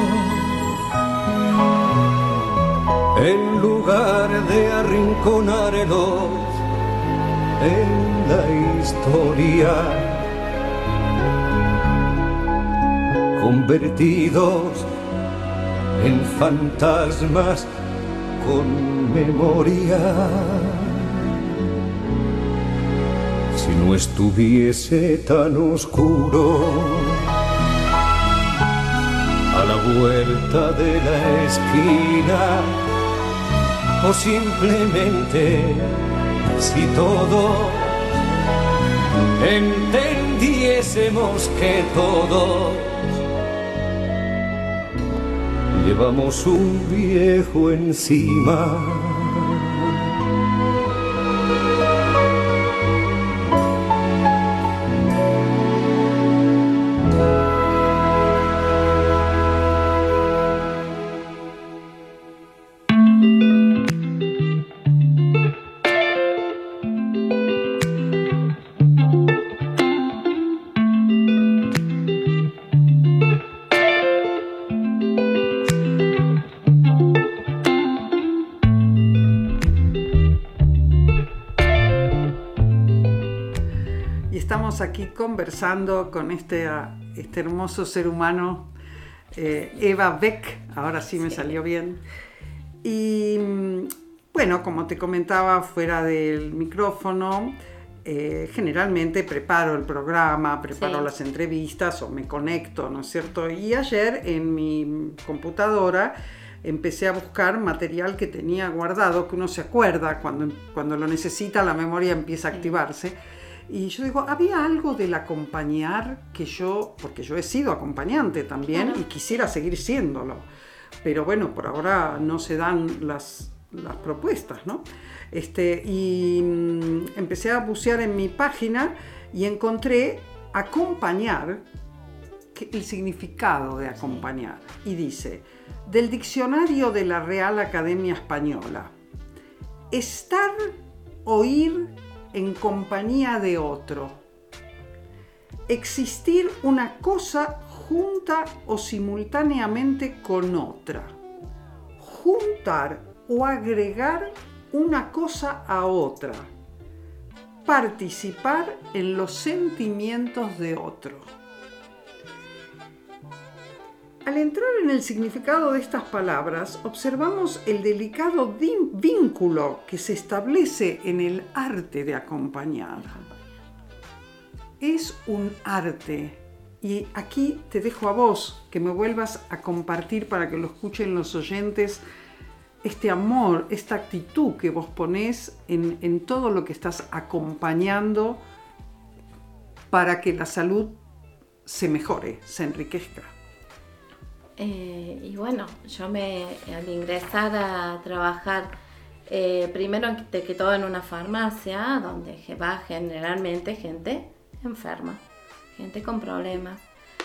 en lugar de arrinconarlos en la historia, convertidos en fantasmas con memoria. Si no estuviese tan oscuro, a la vuelta de la esquina, o simplemente si todos entendiésemos que todos llevamos un viejo encima. Aquí conversando con este hermoso ser humano, Eva Beck, ahora sí me salió bien. Y bueno, como te comentaba fuera del micrófono, generalmente preparo el programa, preparo las entrevistas o me conecto, ¿no es cierto? Y ayer en mi computadora empecé a buscar material que tenía guardado, que uno se acuerda cuando lo necesita, la memoria empieza a activarse. Y yo digo, había algo del acompañar porque yo he sido acompañante también y quisiera seguir siéndolo. Pero bueno, por ahora no se dan las propuestas, ¿no? Y empecé a bucear en mi página y encontré acompañar, el significado de acompañar. Y dice, del diccionario de la Real Academia Española, estar, oír, en compañía de otro. Existir una cosa junta o simultáneamente con otra. Juntar o agregar una cosa a otra. Participar en los sentimientos de otro. Al entrar en el significado de estas palabras, observamos el delicado vínculo que se establece en el arte de acompañar. Es un arte, y aquí te dejo a vos que me vuelvas a compartir para que lo escuchen los oyentes, este amor, esta actitud que vos ponés en todo lo que estás acompañando para que la salud se mejore, se enriquezca. Y bueno, yo al ingresar a trabajar, primero que todo en una farmacia, donde va generalmente gente enferma, gente con problemas.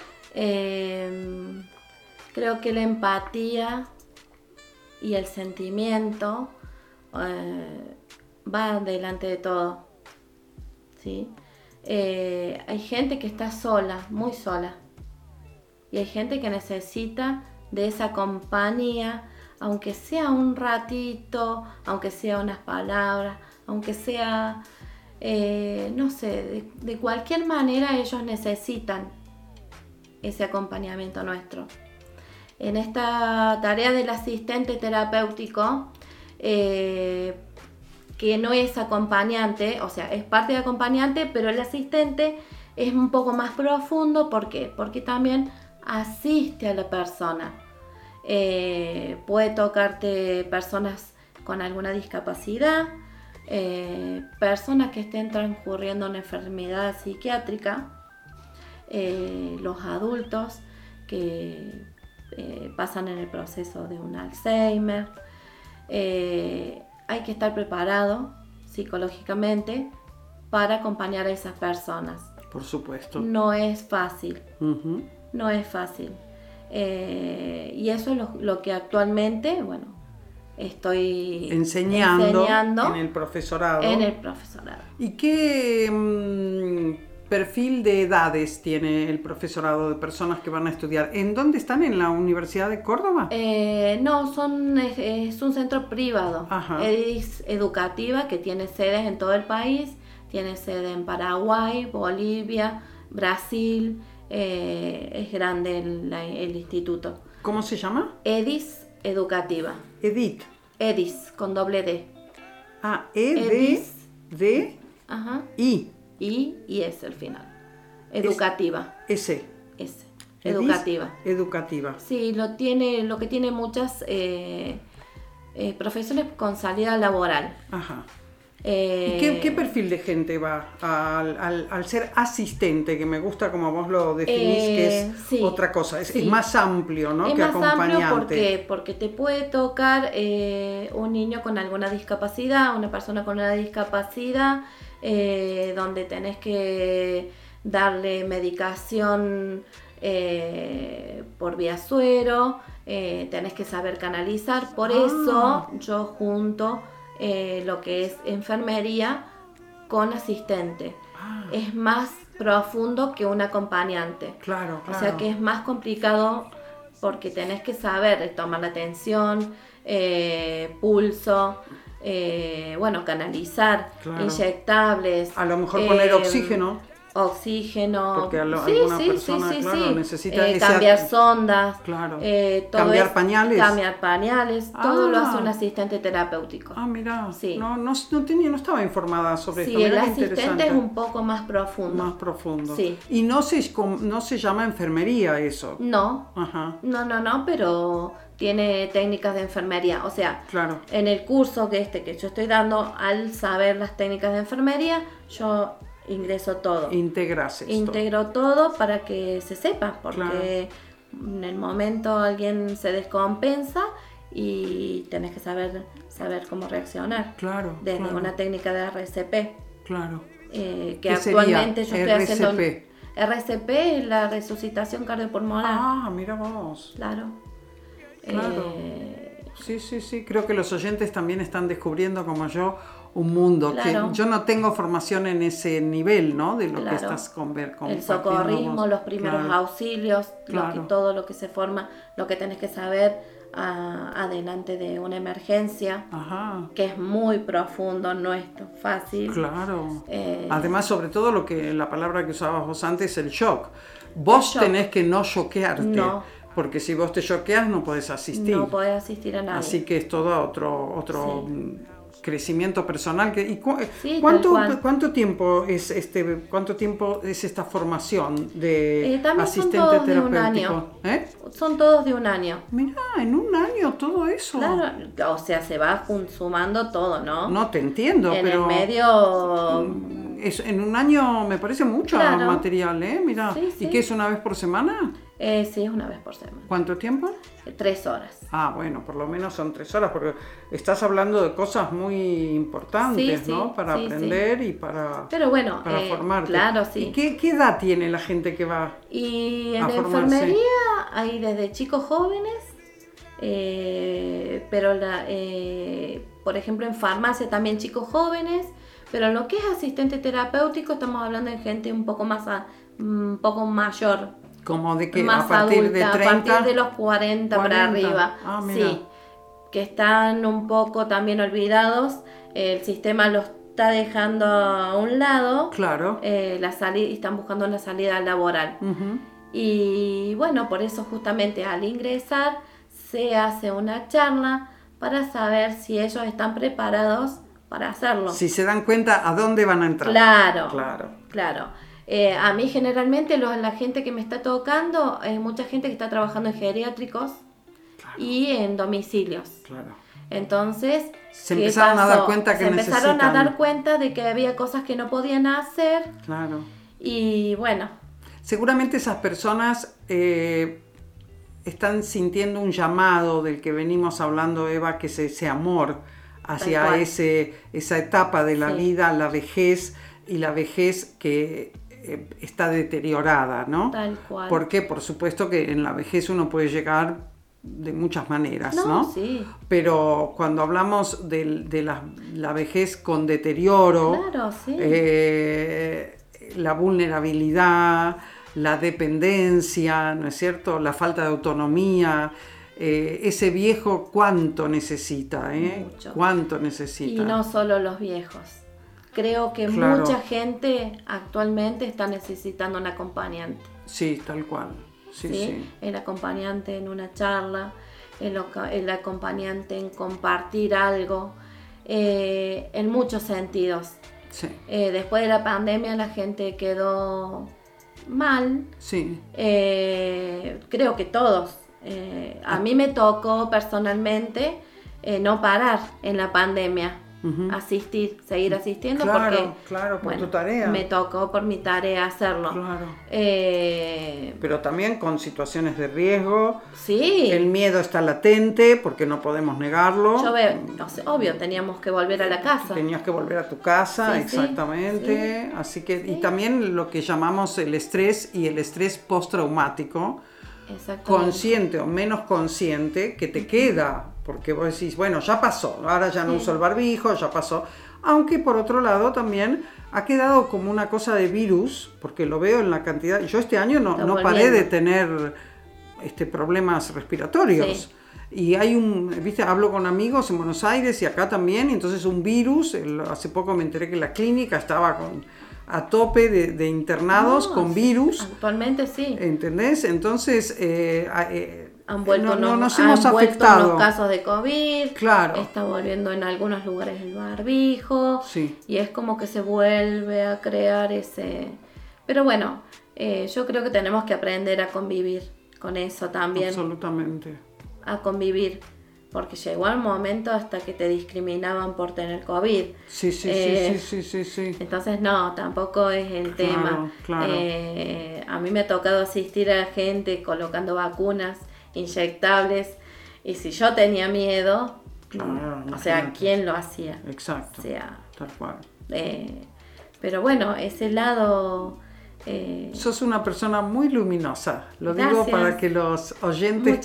Creo que la empatía y el sentimiento va delante de todo, ¿sí? Hay gente que está sola, muy sola. Y hay gente que necesita de esa compañía, aunque sea un ratito, aunque sea unas palabras, aunque sea, no sé, de cualquier manera ellos necesitan ese acompañamiento nuestro. En esta tarea del asistente terapéutico, que no es acompañante, o sea, es parte de acompañante, pero el asistente es un poco más profundo. ¿Por qué? Porque también asiste a la persona. Puede tocarte personas con alguna discapacidad, personas que estén transcurriendo una enfermedad psiquiátrica, los adultos que pasan en el proceso de un Alzheimer. Hay que estar preparado psicológicamente para acompañar a esas personas. Por supuesto. No es fácil. Uh-huh. No es fácil. Y eso es lo que actualmente, bueno, estoy enseñando en el profesorado. ¿Y qué perfil de edades tiene el profesorado de personas que van a estudiar? ¿En dónde están? ¿En la Universidad de Córdoba? No, es un centro privado. Ajá. Es educativa que tiene sedes en todo el país. Tiene sede en Paraguay, Bolivia, Brasil, es grande el instituto. ¿Cómo se llama? EDIS Educativa. EDIS, con doble D. Ah, EDIS. D. Ajá. I. I y S al final. Educativa. S. Educativa. Educativa. Sí, lo que tiene muchas profesiones con salida laboral. Ajá. ¿Y qué perfil de gente va al ser asistente? Que me gusta como vos lo definís, que es otra cosa, es más amplio, ¿no? Es que más acompañante. amplio porque te puede tocar un niño con alguna discapacidad, una persona con una discapacidad, donde tenés que darle medicación por vía suero, tenés que saber canalizar, por eso yo junto lo que es enfermería con asistente. Es más profundo que un acompañante. Claro. O sea que es más complicado porque tenés que saber tomar la tensión, pulso, canalizar, inyectables. A lo mejor poner oxígeno. Porque alguna persona necesita cambiar sondas, cambiar pañales, todo lo hace un asistente terapéutico. Mira, sí. no estaba informada sobre esto. Sí, el asistente es un poco más profundo. Sí. Y no se llama enfermería eso. No. Ajá. No, pero tiene técnicas de enfermería. O sea, en el curso que yo estoy dando, al saber las técnicas de enfermería, yo ingreso todo. Integro todo para que se sepa, porque en el momento alguien se descompensa y tenés que saber cómo reaccionar. Desde una técnica de RCP. Que actualmente yo estoy haciendo. RCP es la resucitación cardiopulmonar. Mira vos. Claro. Sí. Creo que los oyentes también están descubriendo, como yo, un mundo que yo no tengo formación en ese nivel, ¿no? De lo que estás compartiendo. El socorrismo, los primeros auxilios, todo lo que se forma, lo que tenés que saber adelante de una emergencia, que es muy profundo, no es tan fácil. Además, sobre todo la palabra que usabas vos antes, el shock. Vos tenés que no choquearte. Porque si vos te choqueas no podés asistir. No podés asistir a nadie. Así que es todo otro crecimiento personal. ¿Cuánto tiempo es esta formación de asistente terapéutico? Son todos de un año. Mirá, en un año todo eso. Claro, o sea, se va sumando todo, ¿no? No te entiendo, pero en el medio en un año me parece mucho material, Mirá. ¿Y qué es una vez por semana? Sí, es una vez por semana. ¿Cuánto tiempo? 3 horas. Bueno, por lo menos son 3 horas, porque estás hablando de cosas muy importantes, ¿no? Para aprender y para formarte. Claro, sí. ¿Y qué edad tiene la gente que va y en enfermería hay desde chicos jóvenes, pero por ejemplo en farmacia también chicos jóvenes, pero en lo que es asistente terapéutico estamos hablando de gente un poco mayor. Como de que más a partir adulta, de 30, a partir de los 40 para arriba. Mira. Sí, que están un poco también olvidados. El sistema los está dejando a un lado. Están buscando una salida laboral. Y bueno, por eso justamente al ingresar se hace una charla para saber si ellos están preparados para hacerlo. Si se dan cuenta a dónde van a entrar. Claro. A mí generalmente la gente que me está tocando es mucha gente que está trabajando en geriátricos y en domicilios. Entonces se empezaron a dar cuenta que empezaron a dar cuenta de que había cosas que no podían hacer. Y bueno. Seguramente esas personas están sintiendo un llamado del que venimos hablando, Eva, que es ese amor hacia esa etapa de la vida, la vejez, y la vejez que está deteriorada, ¿no? Tal cual. Porque por supuesto que en la vejez uno puede llegar de muchas maneras, ¿no? Sí. Pero cuando hablamos de la vejez con deterioro, la vulnerabilidad, la dependencia, ¿no es cierto? La falta de autonomía, ese viejo cuánto necesita, Mucho. Cuánto necesita. Y no solo los viejos. Creo que mucha gente actualmente está necesitando un acompañante. Sí, tal cual. Sí. El acompañante en una charla, el acompañante en compartir algo, en muchos sentidos. Sí. Después de la pandemia la gente quedó mal. Sí. Creo que todos. A mí me tocó personalmente no parar en la pandemia. Seguir asistiendo, claro, por tu tarea. Me tocó por mi tarea hacerlo. Claro. Pero también con situaciones de riesgo. Sí. El miedo está latente porque no podemos negarlo. Obvio, teníamos que volver a la casa. Tenías que volver a tu casa, exactamente. Sí. Así que, y también lo que llamamos el estrés y el estrés postraumático. Consciente o menos consciente, que te queda. Porque vos decís, bueno, ya pasó, ahora ya no uso el barbijo, ya pasó. Aunque por otro lado también ha quedado como una cosa de virus, porque lo veo en la cantidad. Yo este año no paré de tener problemas respiratorios. Sí. Y hay hablo con amigos en Buenos Aires y acá también, y entonces un virus, hace poco me enteré que la clínica estaba a tope de internados con virus. Actualmente sí. ¿Entendés? Entonces nos hemos afectado. Los casos de COVID. Claro. Está volviendo en algunos lugares el barbijo. Sí. Y es como que se vuelve a crear ese... Pero bueno, yo creo que tenemos que aprender a convivir con eso también. Absolutamente. A convivir. Porque llegó el momento hasta que te discriminaban por tener COVID. Sí. Entonces no, tampoco es el tema. Claro. A mí me ha tocado asistir a gente colocando vacunas inyectables, y si yo tenía miedo, ¿quién lo hacía? Exacto. Tal cual. Pero bueno, ese lado... Sos una persona muy luminosa, lo digo para que los oyentes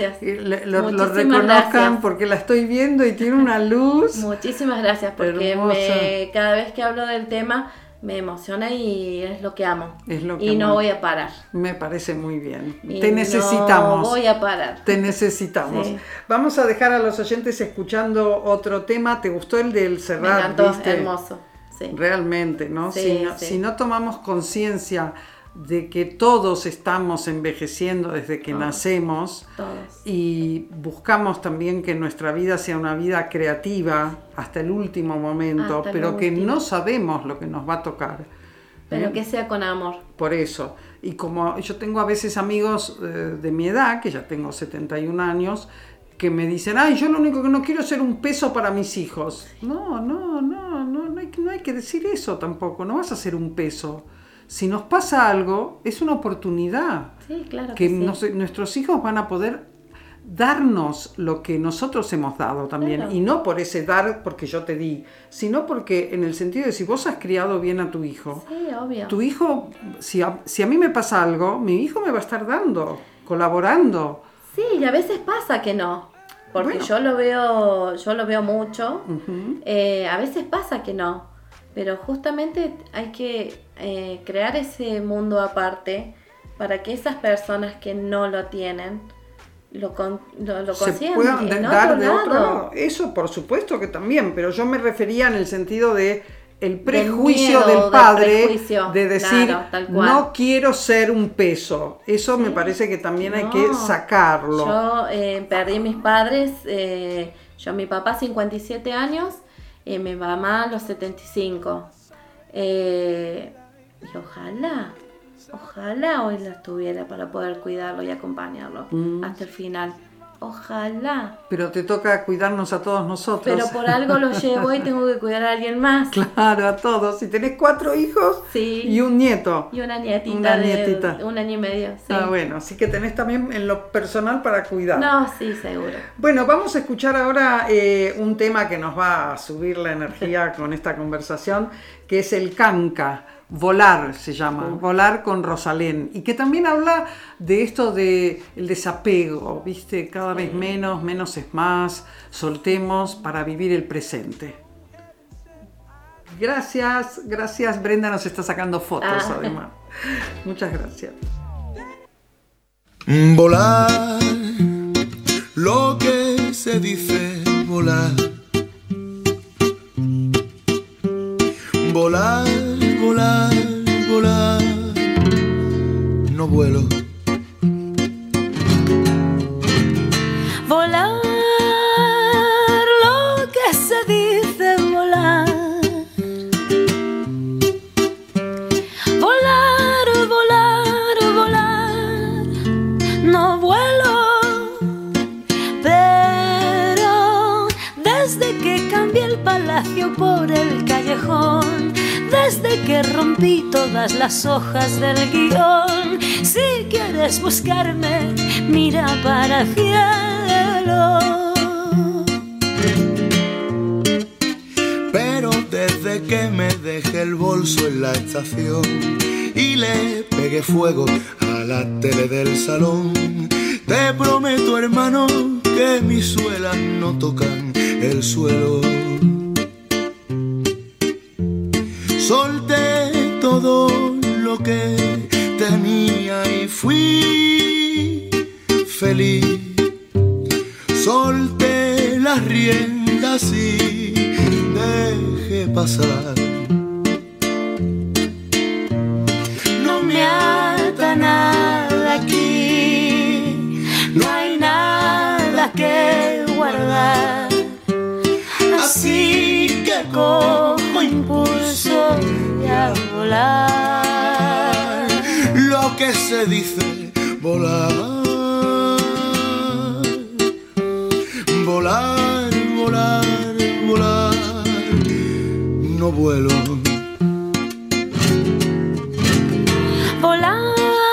lo reconozcan, porque la estoy viendo y tiene una luz. Muchísimas gracias, porque cada vez que hablo del tema me emociona y es lo que amo. No voy a parar. Me parece muy bien. Te necesitamos. No voy a parar. Te necesitamos. Sí. Vamos a dejar a los oyentes escuchando otro tema. ¿Te gustó el del Serrat? Me encantó, hermoso. Sí. Realmente, ¿no? Sí, si no tomamos conciencia de que todos estamos envejeciendo desde que nacemos, y buscamos también que nuestra vida sea una vida creativa hasta el último momento, pero que no sabemos lo que nos va a tocar. Pero que sea con amor. Por eso. Y como yo tengo a veces amigos de mi edad, que ya tengo 71 años, que me dicen, yo lo único que no quiero es ser un peso para mis hijos. No hay que decir eso tampoco, no vas a ser un peso. Si nos pasa algo, es una oportunidad. Sí, claro que nuestros hijos van a poder darnos lo que nosotros hemos dado también. Claro. Y no por ese dar porque yo te di, sino porque en el sentido de si vos has criado bien a tu hijo. Sí, obvio. Tu hijo, si a mí me pasa algo, mi hijo me va a estar dando, colaborando. Sí, y a veces pasa que no, porque yo lo veo mucho, a veces pasa que no, pero justamente hay que crear ese mundo aparte para que esas personas que no lo tienen lo consigan se puedan dar de otro lado. Eso por supuesto que también, pero yo me refería en el sentido de el prejuicio del padre, de decir, no quiero ser un peso. Eso me parece que también hay que sacarlo. Yo perdí mis padres, mi papá 57 años, mi mamá a los 75. Y ojalá hoy la tuviera para poder cuidarlo y acompañarlo hasta el final. Ojalá. Pero te toca cuidarnos a todos nosotros. Pero por algo lo llevo y tengo que cuidar a alguien más. Claro, a todos. Si tenés 4 hijos y un nieto. Y una nietita de 1 año y medio. Sí. Bueno, así que tenés también en lo personal para cuidar. No, sí, seguro. Bueno, vamos a escuchar ahora un tema que nos va a subir la energía con esta conversación, que es el canca. Volar se llama, Volar con Rosalén, y que también habla de esto de el desapego, ¿viste? Cada vez menos es más, soltemos para vivir el presente. Gracias, Brenda nos está sacando fotos además. Muchas gracias. Volar, lo que se dice volar. Volar, volar, volar, no vuelo. Volar, lo que se dice volar. Volar, volar, volar. No vuelo, pero desde que cambié el palacio por el callejón, desde que rompí todas las hojas del guión, si quieres buscarme, mira para el cielo. Pero desde que me dejé el bolso en la estación y le pegué fuego a la tele del salón, te prometo, hermano, que mis suelas no tocan el suelo. Solté todo lo que tenía y fui feliz. Solté las riendas y dejé pasar. No me ata nada aquí, no hay nada que guardar. Así que cojo impulso y a volar. Lo que se dice volar. Volar, volar, volar. No vuelo. Volar,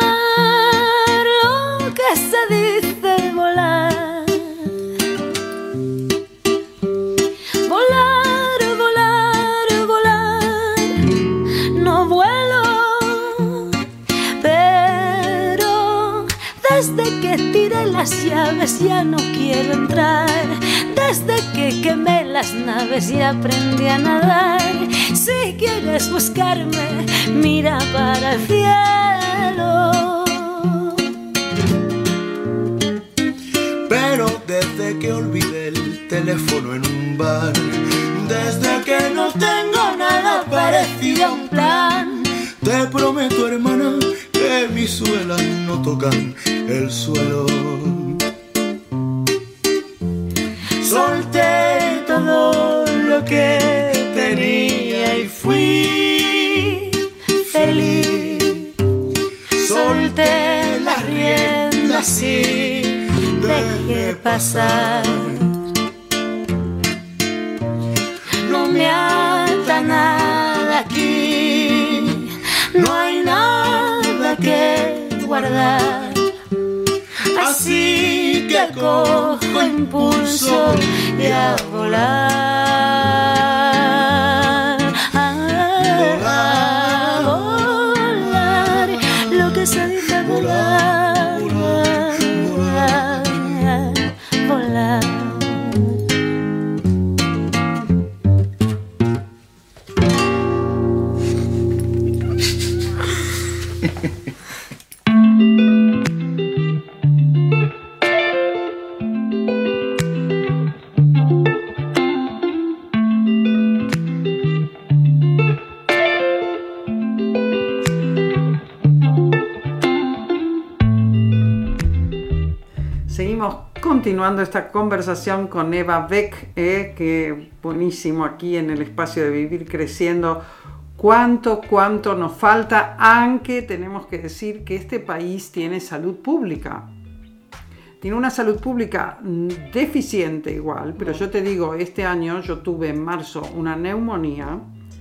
lo que se dice volar. Volar, volar, volar. No vuelo, pero desde que tiré las llaves ya no quiero entrar. Desde que quemé las naves y aprendí a nadar. Si quieres buscarme, mira para el cielo. Pero desde que olvidé el teléfono en un bar, desde que no tengo nada parecido a un plan, te prometo, hermana, que mis suelas no tocan el suelo. Solté todo lo que tenía y fui feliz. Solté las riendas y dejé pasar. No me ata nada aquí, no hay nada que guardar. Así que cojo impulso y a volar. A volar, lo que se dice volar. Volar, volar. Continuando esta conversación con Eva Beck, que buenísimo aquí en el espacio de Vivir Creciendo. Cuánto nos falta, aunque tenemos que decir que este país tiene salud pública. Tiene una salud pública deficiente igual, pero yo te digo, este año yo tuve en marzo una neumonía,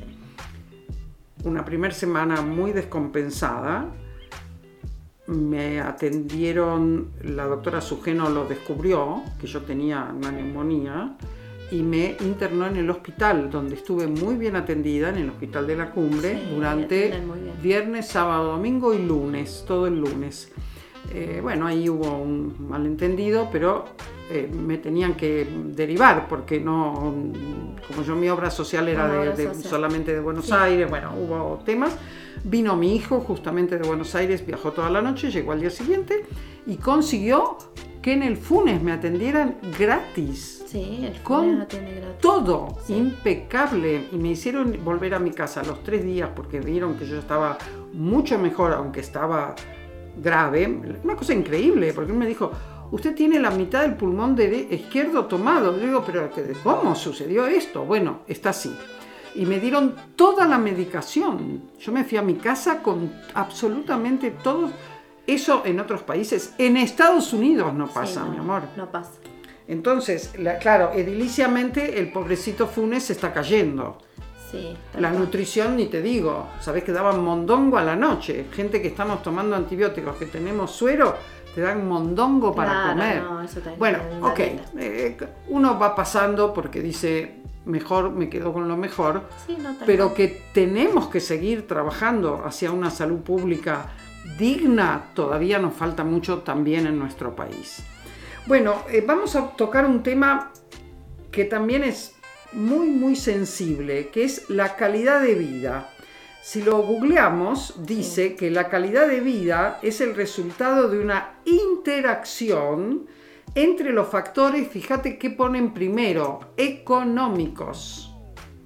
una primera semana muy descompensada. Me atendieron, la doctora Sugeno lo descubrió, que yo tenía una neumonía, y me internó en el hospital, donde estuve muy bien atendida, en el Hospital de la Cumbre, sí, durante viernes, sábado, domingo y lunes, todo el lunes. Bueno, ahí hubo un malentendido, pero me tenían que derivar, porque no, como yo mi obra social era solamente de Buenos Aires, bueno, hubo temas. Vino mi hijo justamente de Buenos Aires, viajó toda la noche, llegó al día siguiente y consiguió que en el Funes me atendieran gratis. Sí, el Funes atiende gratis. Todo, sí, impecable. Y me hicieron volver a mi casa a los 3 días porque vieron que yo estaba mucho mejor, aunque estaba grave, una cosa increíble, porque él me dijo, usted tiene la mitad del pulmón izquierdo tomado. Yo digo, pero ¿cómo sucedió esto? Bueno, está así. Y me dieron toda la medicación. Yo me fui a mi casa con absolutamente todo. Eso en otros países. En Estados Unidos no pasa, mi amor. No pasa. Entonces, claro, ediliciamente el pobrecito Funes se está cayendo. Sí, la nutrición ni te digo. Sabés que daban mondongo a la noche. Gente que estamos tomando antibióticos, que tenemos suero, te dan mondongo para comer. No, eso bueno, ok. Uno va pasando porque dice, mejor me quedo con lo mejor, sí, pero que tenemos que seguir trabajando hacia una salud pública digna, todavía nos falta mucho también en nuestro país. Bueno, vamos a tocar un tema que también es muy, muy sensible, que es la calidad de vida. Si lo googleamos, dice que la calidad de vida es el resultado de una interacción entre los factores, fíjate qué ponen primero, económicos,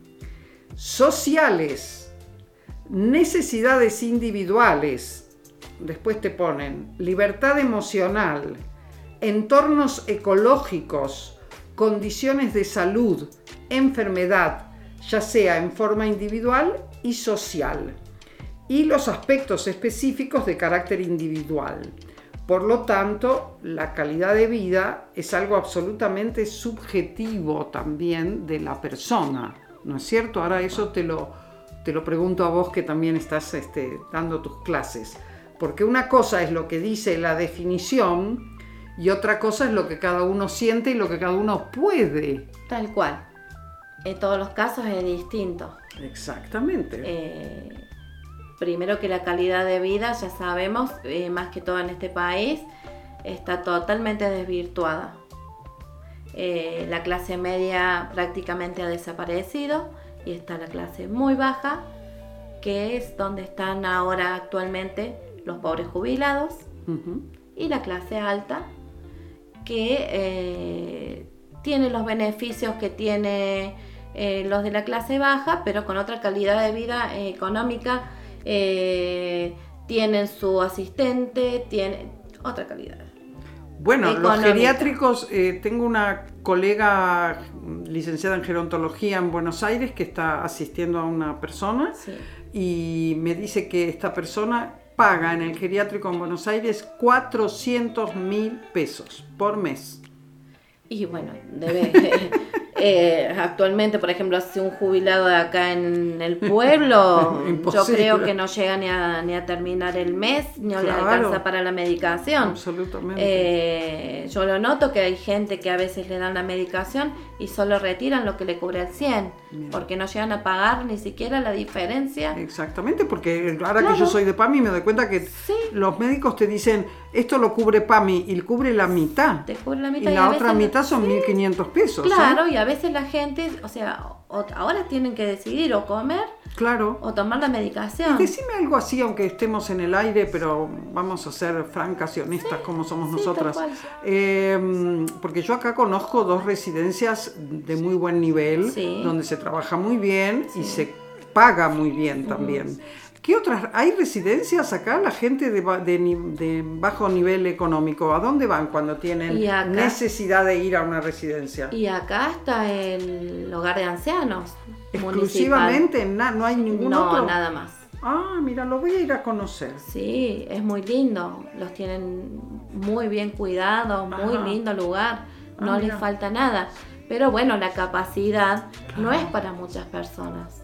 sociales, necesidades individuales, después te ponen libertad emocional, entornos ecológicos, condiciones de salud, enfermedad, ya sea en forma individual y social, y los aspectos específicos de carácter individual. Por lo tanto, la calidad de vida es algo absolutamente subjetivo también de la persona, ¿no es cierto? Ahora eso te lo pregunto a vos que también estás dando tus clases, porque una cosa es lo que dice la definición y otra cosa es lo que cada uno siente y lo que cada uno puede. Tal cual. En todos los casos es distinto. Exactamente. Primero que la calidad de vida, ya sabemos, más que todo en este país, está totalmente desvirtuada. La clase media prácticamente ha desaparecido y está la clase muy baja, que es donde están ahora actualmente los pobres jubilados, y la clase alta, que tiene los beneficios que tiene los de la clase baja, pero con otra calidad de vida económica. Tienen su asistente, tienen otra calidad. Bueno, los geriátricos, tengo una colega licenciada en gerontología en Buenos Aires que está asistiendo a una persona, sí, y me dice que esta persona paga en el geriátrico en Buenos Aires 400.000 pesos por mes. Y bueno, debe... actualmente, por ejemplo, si un jubilado de acá en el pueblo, yo creo que no llega ni a terminar el mes, no le alcanza para la medicación. Absolutamente. Yo lo noto que hay gente que a veces le dan la medicación y solo retiran lo que le cubre el 100, porque no llegan a pagar ni siquiera la diferencia. Exactamente, porque ahora que yo soy de PAMI me doy cuenta que los médicos te dicen, esto lo cubre PAMI y cubre la mitad. Te cubre la mitad y la otra mitad son 1.500 pesos. Claro, y a veces la gente, o sea, ahora tienen que decidir o comer, claro, o tomar la medicación. Y decime algo así, aunque estemos en el aire, pero vamos a ser francas y honestas como somos nosotras. Porque yo acá conozco 2 residencias de muy buen nivel, donde se trabaja muy bien y se paga muy bien también. ¿Qué otras? ¿Hay residencias acá? La gente de bajo nivel económico, ¿a dónde van cuando tienen necesidad de ir a una residencia? Y acá está el hogar de ancianos. ¿Exclusivamente? ¿No hay ningún otro? No, nada más. Ah, mira, lo voy a ir a conocer. Sí, es muy lindo. Los tienen muy bien cuidados, muy lindo lugar. No les falta nada. Pero bueno, la capacidad no es para muchas personas.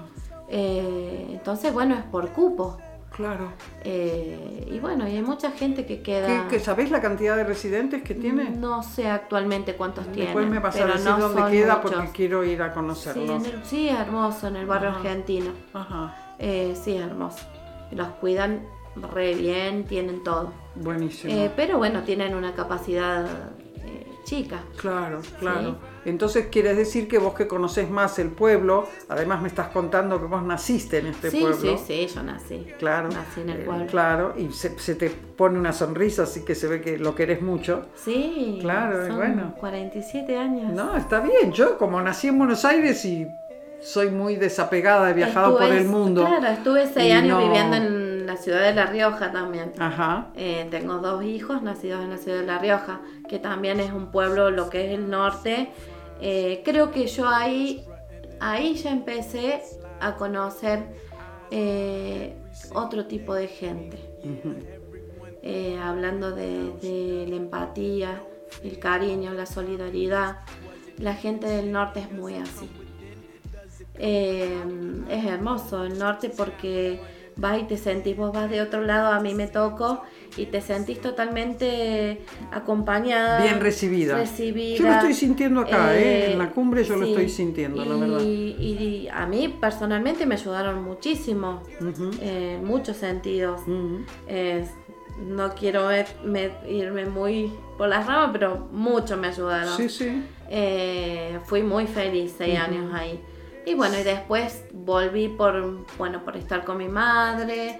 Entonces, bueno, es por cupo. Claro. Y bueno, y hay mucha gente que queda... ¿Sabés la cantidad de residentes que tiene? No sé actualmente cuántos tiene. Después me vas a decir dónde queda muchos, porque quiero ir a conocerlo. Sí, es hermoso, en el barrio argentino. Sí, es hermoso. Los cuidan re bien, tienen todo. Buenísimo. Pero bueno, tienen una capacidad chica. Claro. Entonces quieres decir que vos que conocés más el pueblo, además me estás contando que vos naciste en este pueblo. Sí, yo nací. Claro. Nací en el pueblo. Claro, y se te pone una sonrisa, así que se ve que lo querés mucho. Sí. Claro, son bueno. 47 años. No, está bien. Yo como nací en Buenos Aires y soy muy desapegada, he viajado por el mundo. Claro, estuve 6 años viviendo en en la ciudad de La Rioja también. Ajá. Tengo 2 hijos nacidos en la ciudad de La Rioja, que también es un pueblo, lo que es el norte. Creo que yo ahí ya empecé a conocer otro tipo de gente. Uh-huh. Hablando de la empatía, el cariño, la solidaridad. La gente del norte es muy así. Es hermoso el norte porque vas y te sentís, vos vas de otro lado, a mí me tocó y te sentís totalmente acompañada, bien recibida. Yo lo estoy sintiendo acá, en la cumbre yo sí, lo estoy sintiendo, la verdad. Y a mí personalmente me ayudaron muchísimo, uh-huh. En muchos sentidos. Uh-huh. No quiero irme muy por las ramas, pero mucho me ayudaron. Sí, sí. Fui muy feliz 6 uh-huh. años ahí. Y bueno, y después volví por estar con mi madre.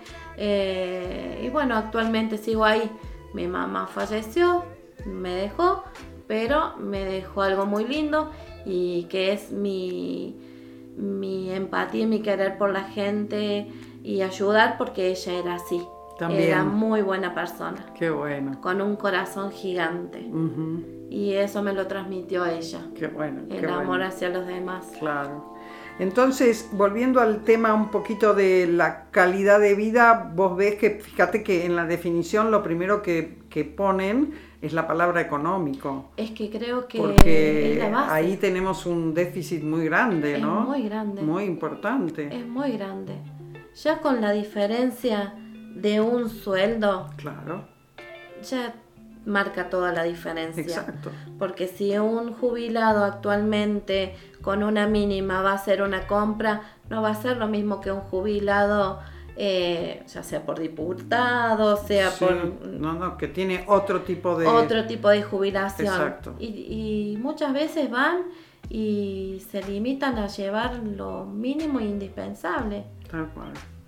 Y bueno, actualmente sigo ahí. Mi mamá falleció, me dejó, pero me dejó algo muy lindo y que es mi empatía y mi querer por la gente y ayudar, porque ella era así. También. Era muy buena persona. Qué bueno. Con un corazón gigante. Uh-huh. Y eso me lo transmitió ella. Qué bueno. El amor hacia los demás. Claro. Entonces, volviendo al tema un poquito de la calidad de vida, vos ves que, fíjate que en la definición lo primero que ponen es la palabra económico. Es que creo que porque es la base. Ahí tenemos un déficit muy grande, ¿no? Es muy grande. Muy importante. Es muy grande. Ya con la diferencia de un sueldo, claro, ya marca toda la diferencia. Exacto. Porque si un jubilado actualmente con una mínima va a hacer una compra, no va a ser lo mismo que un jubilado, ya sea por diputado, sea sí, por... No, que tiene otro tipo de jubilación. Exacto. Y muchas veces van y se limitan a llevar lo mínimo e indispensable. Tal cual.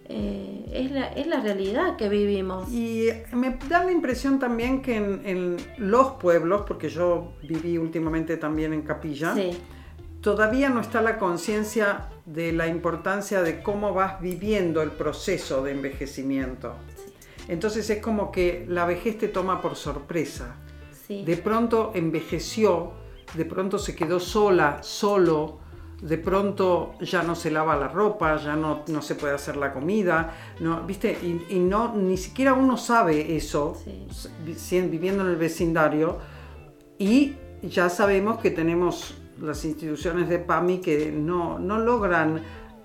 Es la realidad que vivimos. Y me da la impresión también que en los pueblos, porque yo viví últimamente también en Capilla, sí, todavía no está la conciencia de la importancia de cómo vas viviendo el proceso de envejecimiento. Sí. Entonces es como que la vejez te toma por sorpresa. Sí. De pronto envejeció, de pronto se quedó solo, de pronto ya no se lava la ropa, ya no se puede hacer la comida, no, ¿viste? Y no, ni siquiera uno sabe eso, sí, viviendo en el vecindario, y ya sabemos que tenemos las instituciones de PAMI que no logran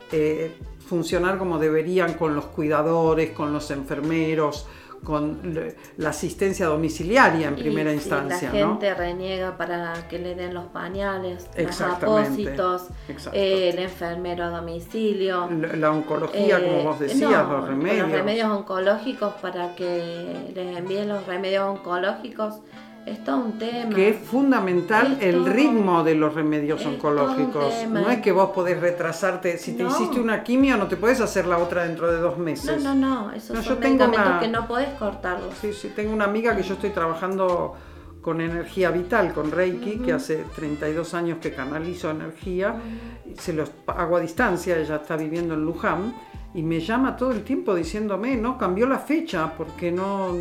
funcionar como deberían con los cuidadores, con los enfermeros, con la asistencia domiciliaria en primera instancia. La gente reniega para que le den los pañales, los apósitos, el enfermero a domicilio. La oncología, como vos decías, los remedios. Los remedios oncológicos, para que les envíen los remedios oncológicos, es todo un tema. Que es fundamental el ritmo de los remedios oncológicos. No es que vos podés retrasarte. Si te hiciste una quimio, no te podés hacer la otra dentro de 2 meses. No. Esos son medicamentos que no podés cortarlos. Sí, tengo una amiga que yo estoy trabajando con energía vital, con Reiki, que hace 32 años que canalizo energía. Se los hago a distancia, ella está viviendo en Luján. Y me llama todo el tiempo diciéndome, no, cambió la fecha porque no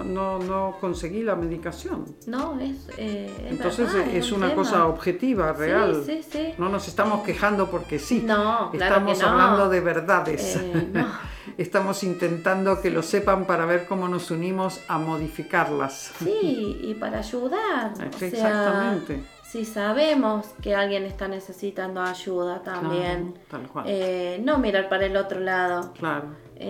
conseguí la medicación. No, entonces verdad, es una cosa objetiva, real. Sí. No nos estamos quejando porque sí. No, estamos hablando de verdades. Estamos intentando que lo sepan para ver cómo nos unimos a modificarlas. Sí, y para ayudar. Exactamente. Si sabemos que alguien está necesitando ayuda también, claro, tal cual. No mirar para el otro lado. Claro.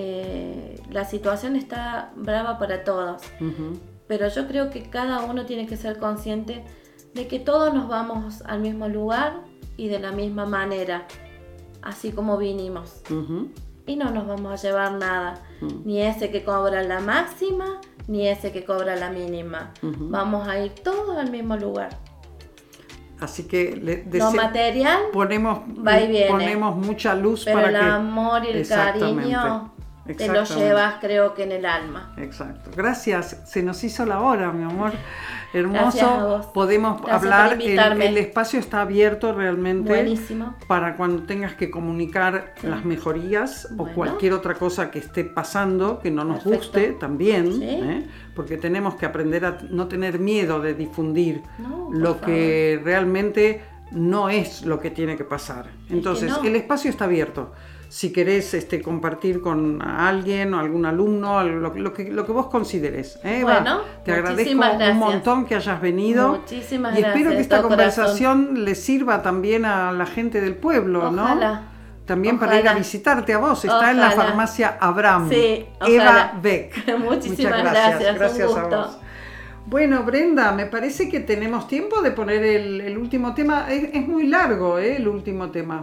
La situación está brava para todos, pero yo creo que cada uno tiene que ser consciente de que todos nos vamos al mismo lugar y de la misma manera, así como vinimos. Y no nos vamos a llevar nada, ni ese que cobra la máxima, ni ese que cobra la mínima. Vamos a ir todos al mismo lugar. Así que lo material ponemos mucha luz, pero para el que amor y el cariño te lo llevas, creo que en el alma. Exacto. Gracias, se nos hizo la hora, mi amor. Hermoso. Gracias a vos. Podemos Gracias hablar. por invitarme. El espacio está abierto realmente. Buenísimo. Para cuando tengas que comunicar las mejorías o cualquier otra cosa que esté pasando que no nos guste también, porque tenemos que aprender a no tener miedo de difundir lo que realmente no es lo que tiene que pasar. Entonces, el espacio está abierto. Si querés compartir con alguien o algún alumno, lo que vos consideres. Bueno, te agradezco un montón que hayas venido. Muchísimas gracias. Y espero que esta conversación corazón. le sirva también a la gente del pueblo, Ojalá. ¿no? También para ir a visitarte a vos. Está en la farmacia Abraham. Sí, Eva Beck. Muchísimas gracias. Gracias un gusto. a vos. Bueno, Brenda, me parece que tenemos tiempo de poner el último tema. Es muy largo, el último tema.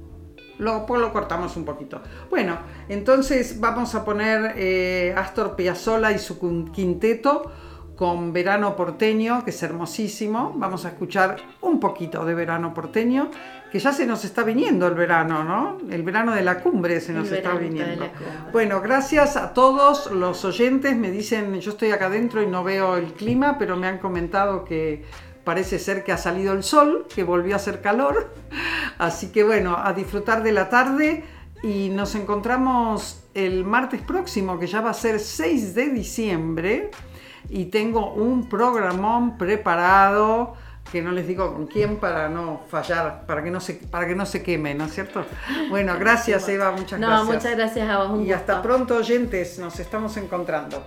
Lo cortamos un poquito. Bueno, entonces vamos a poner Astor Piazzolla y su quinteto con Verano Porteño, que es hermosísimo. Vamos a escuchar un poquito de Verano Porteño, que ya se nos está viniendo el verano, ¿no? El verano de la cumbre se nos está viniendo. Bueno, gracias a todos los oyentes. Me dicen, yo estoy acá adentro y no veo el clima, pero me han comentado que parece ser que ha salido el sol, que volvió a hacer calor. Así que bueno, a disfrutar de la tarde y nos encontramos el martes próximo, que ya va a ser 6 de diciembre. Y tengo un programón preparado, que no les digo con quién para no fallar, para que no se queme, ¿no es cierto? Bueno, gracias Eva, muchas gracias. Muchas gracias a vos. Y hasta pronto, oyentes, nos estamos encontrando.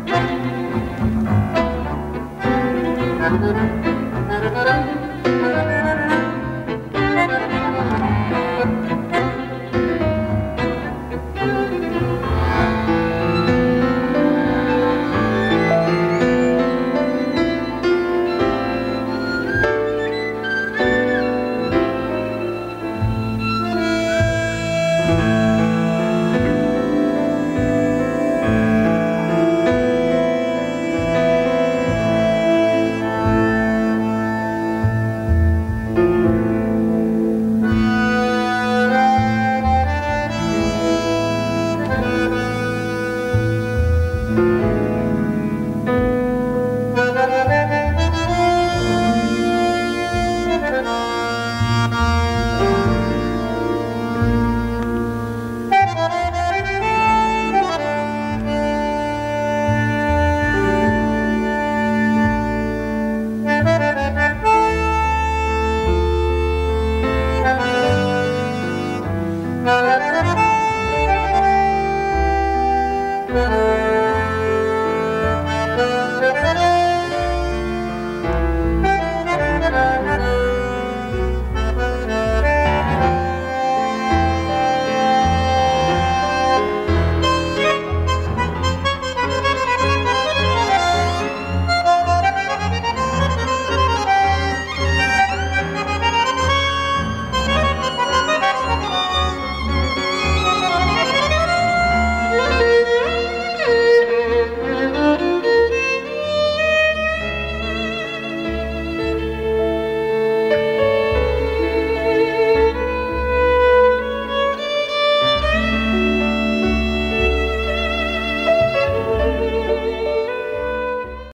Thank you.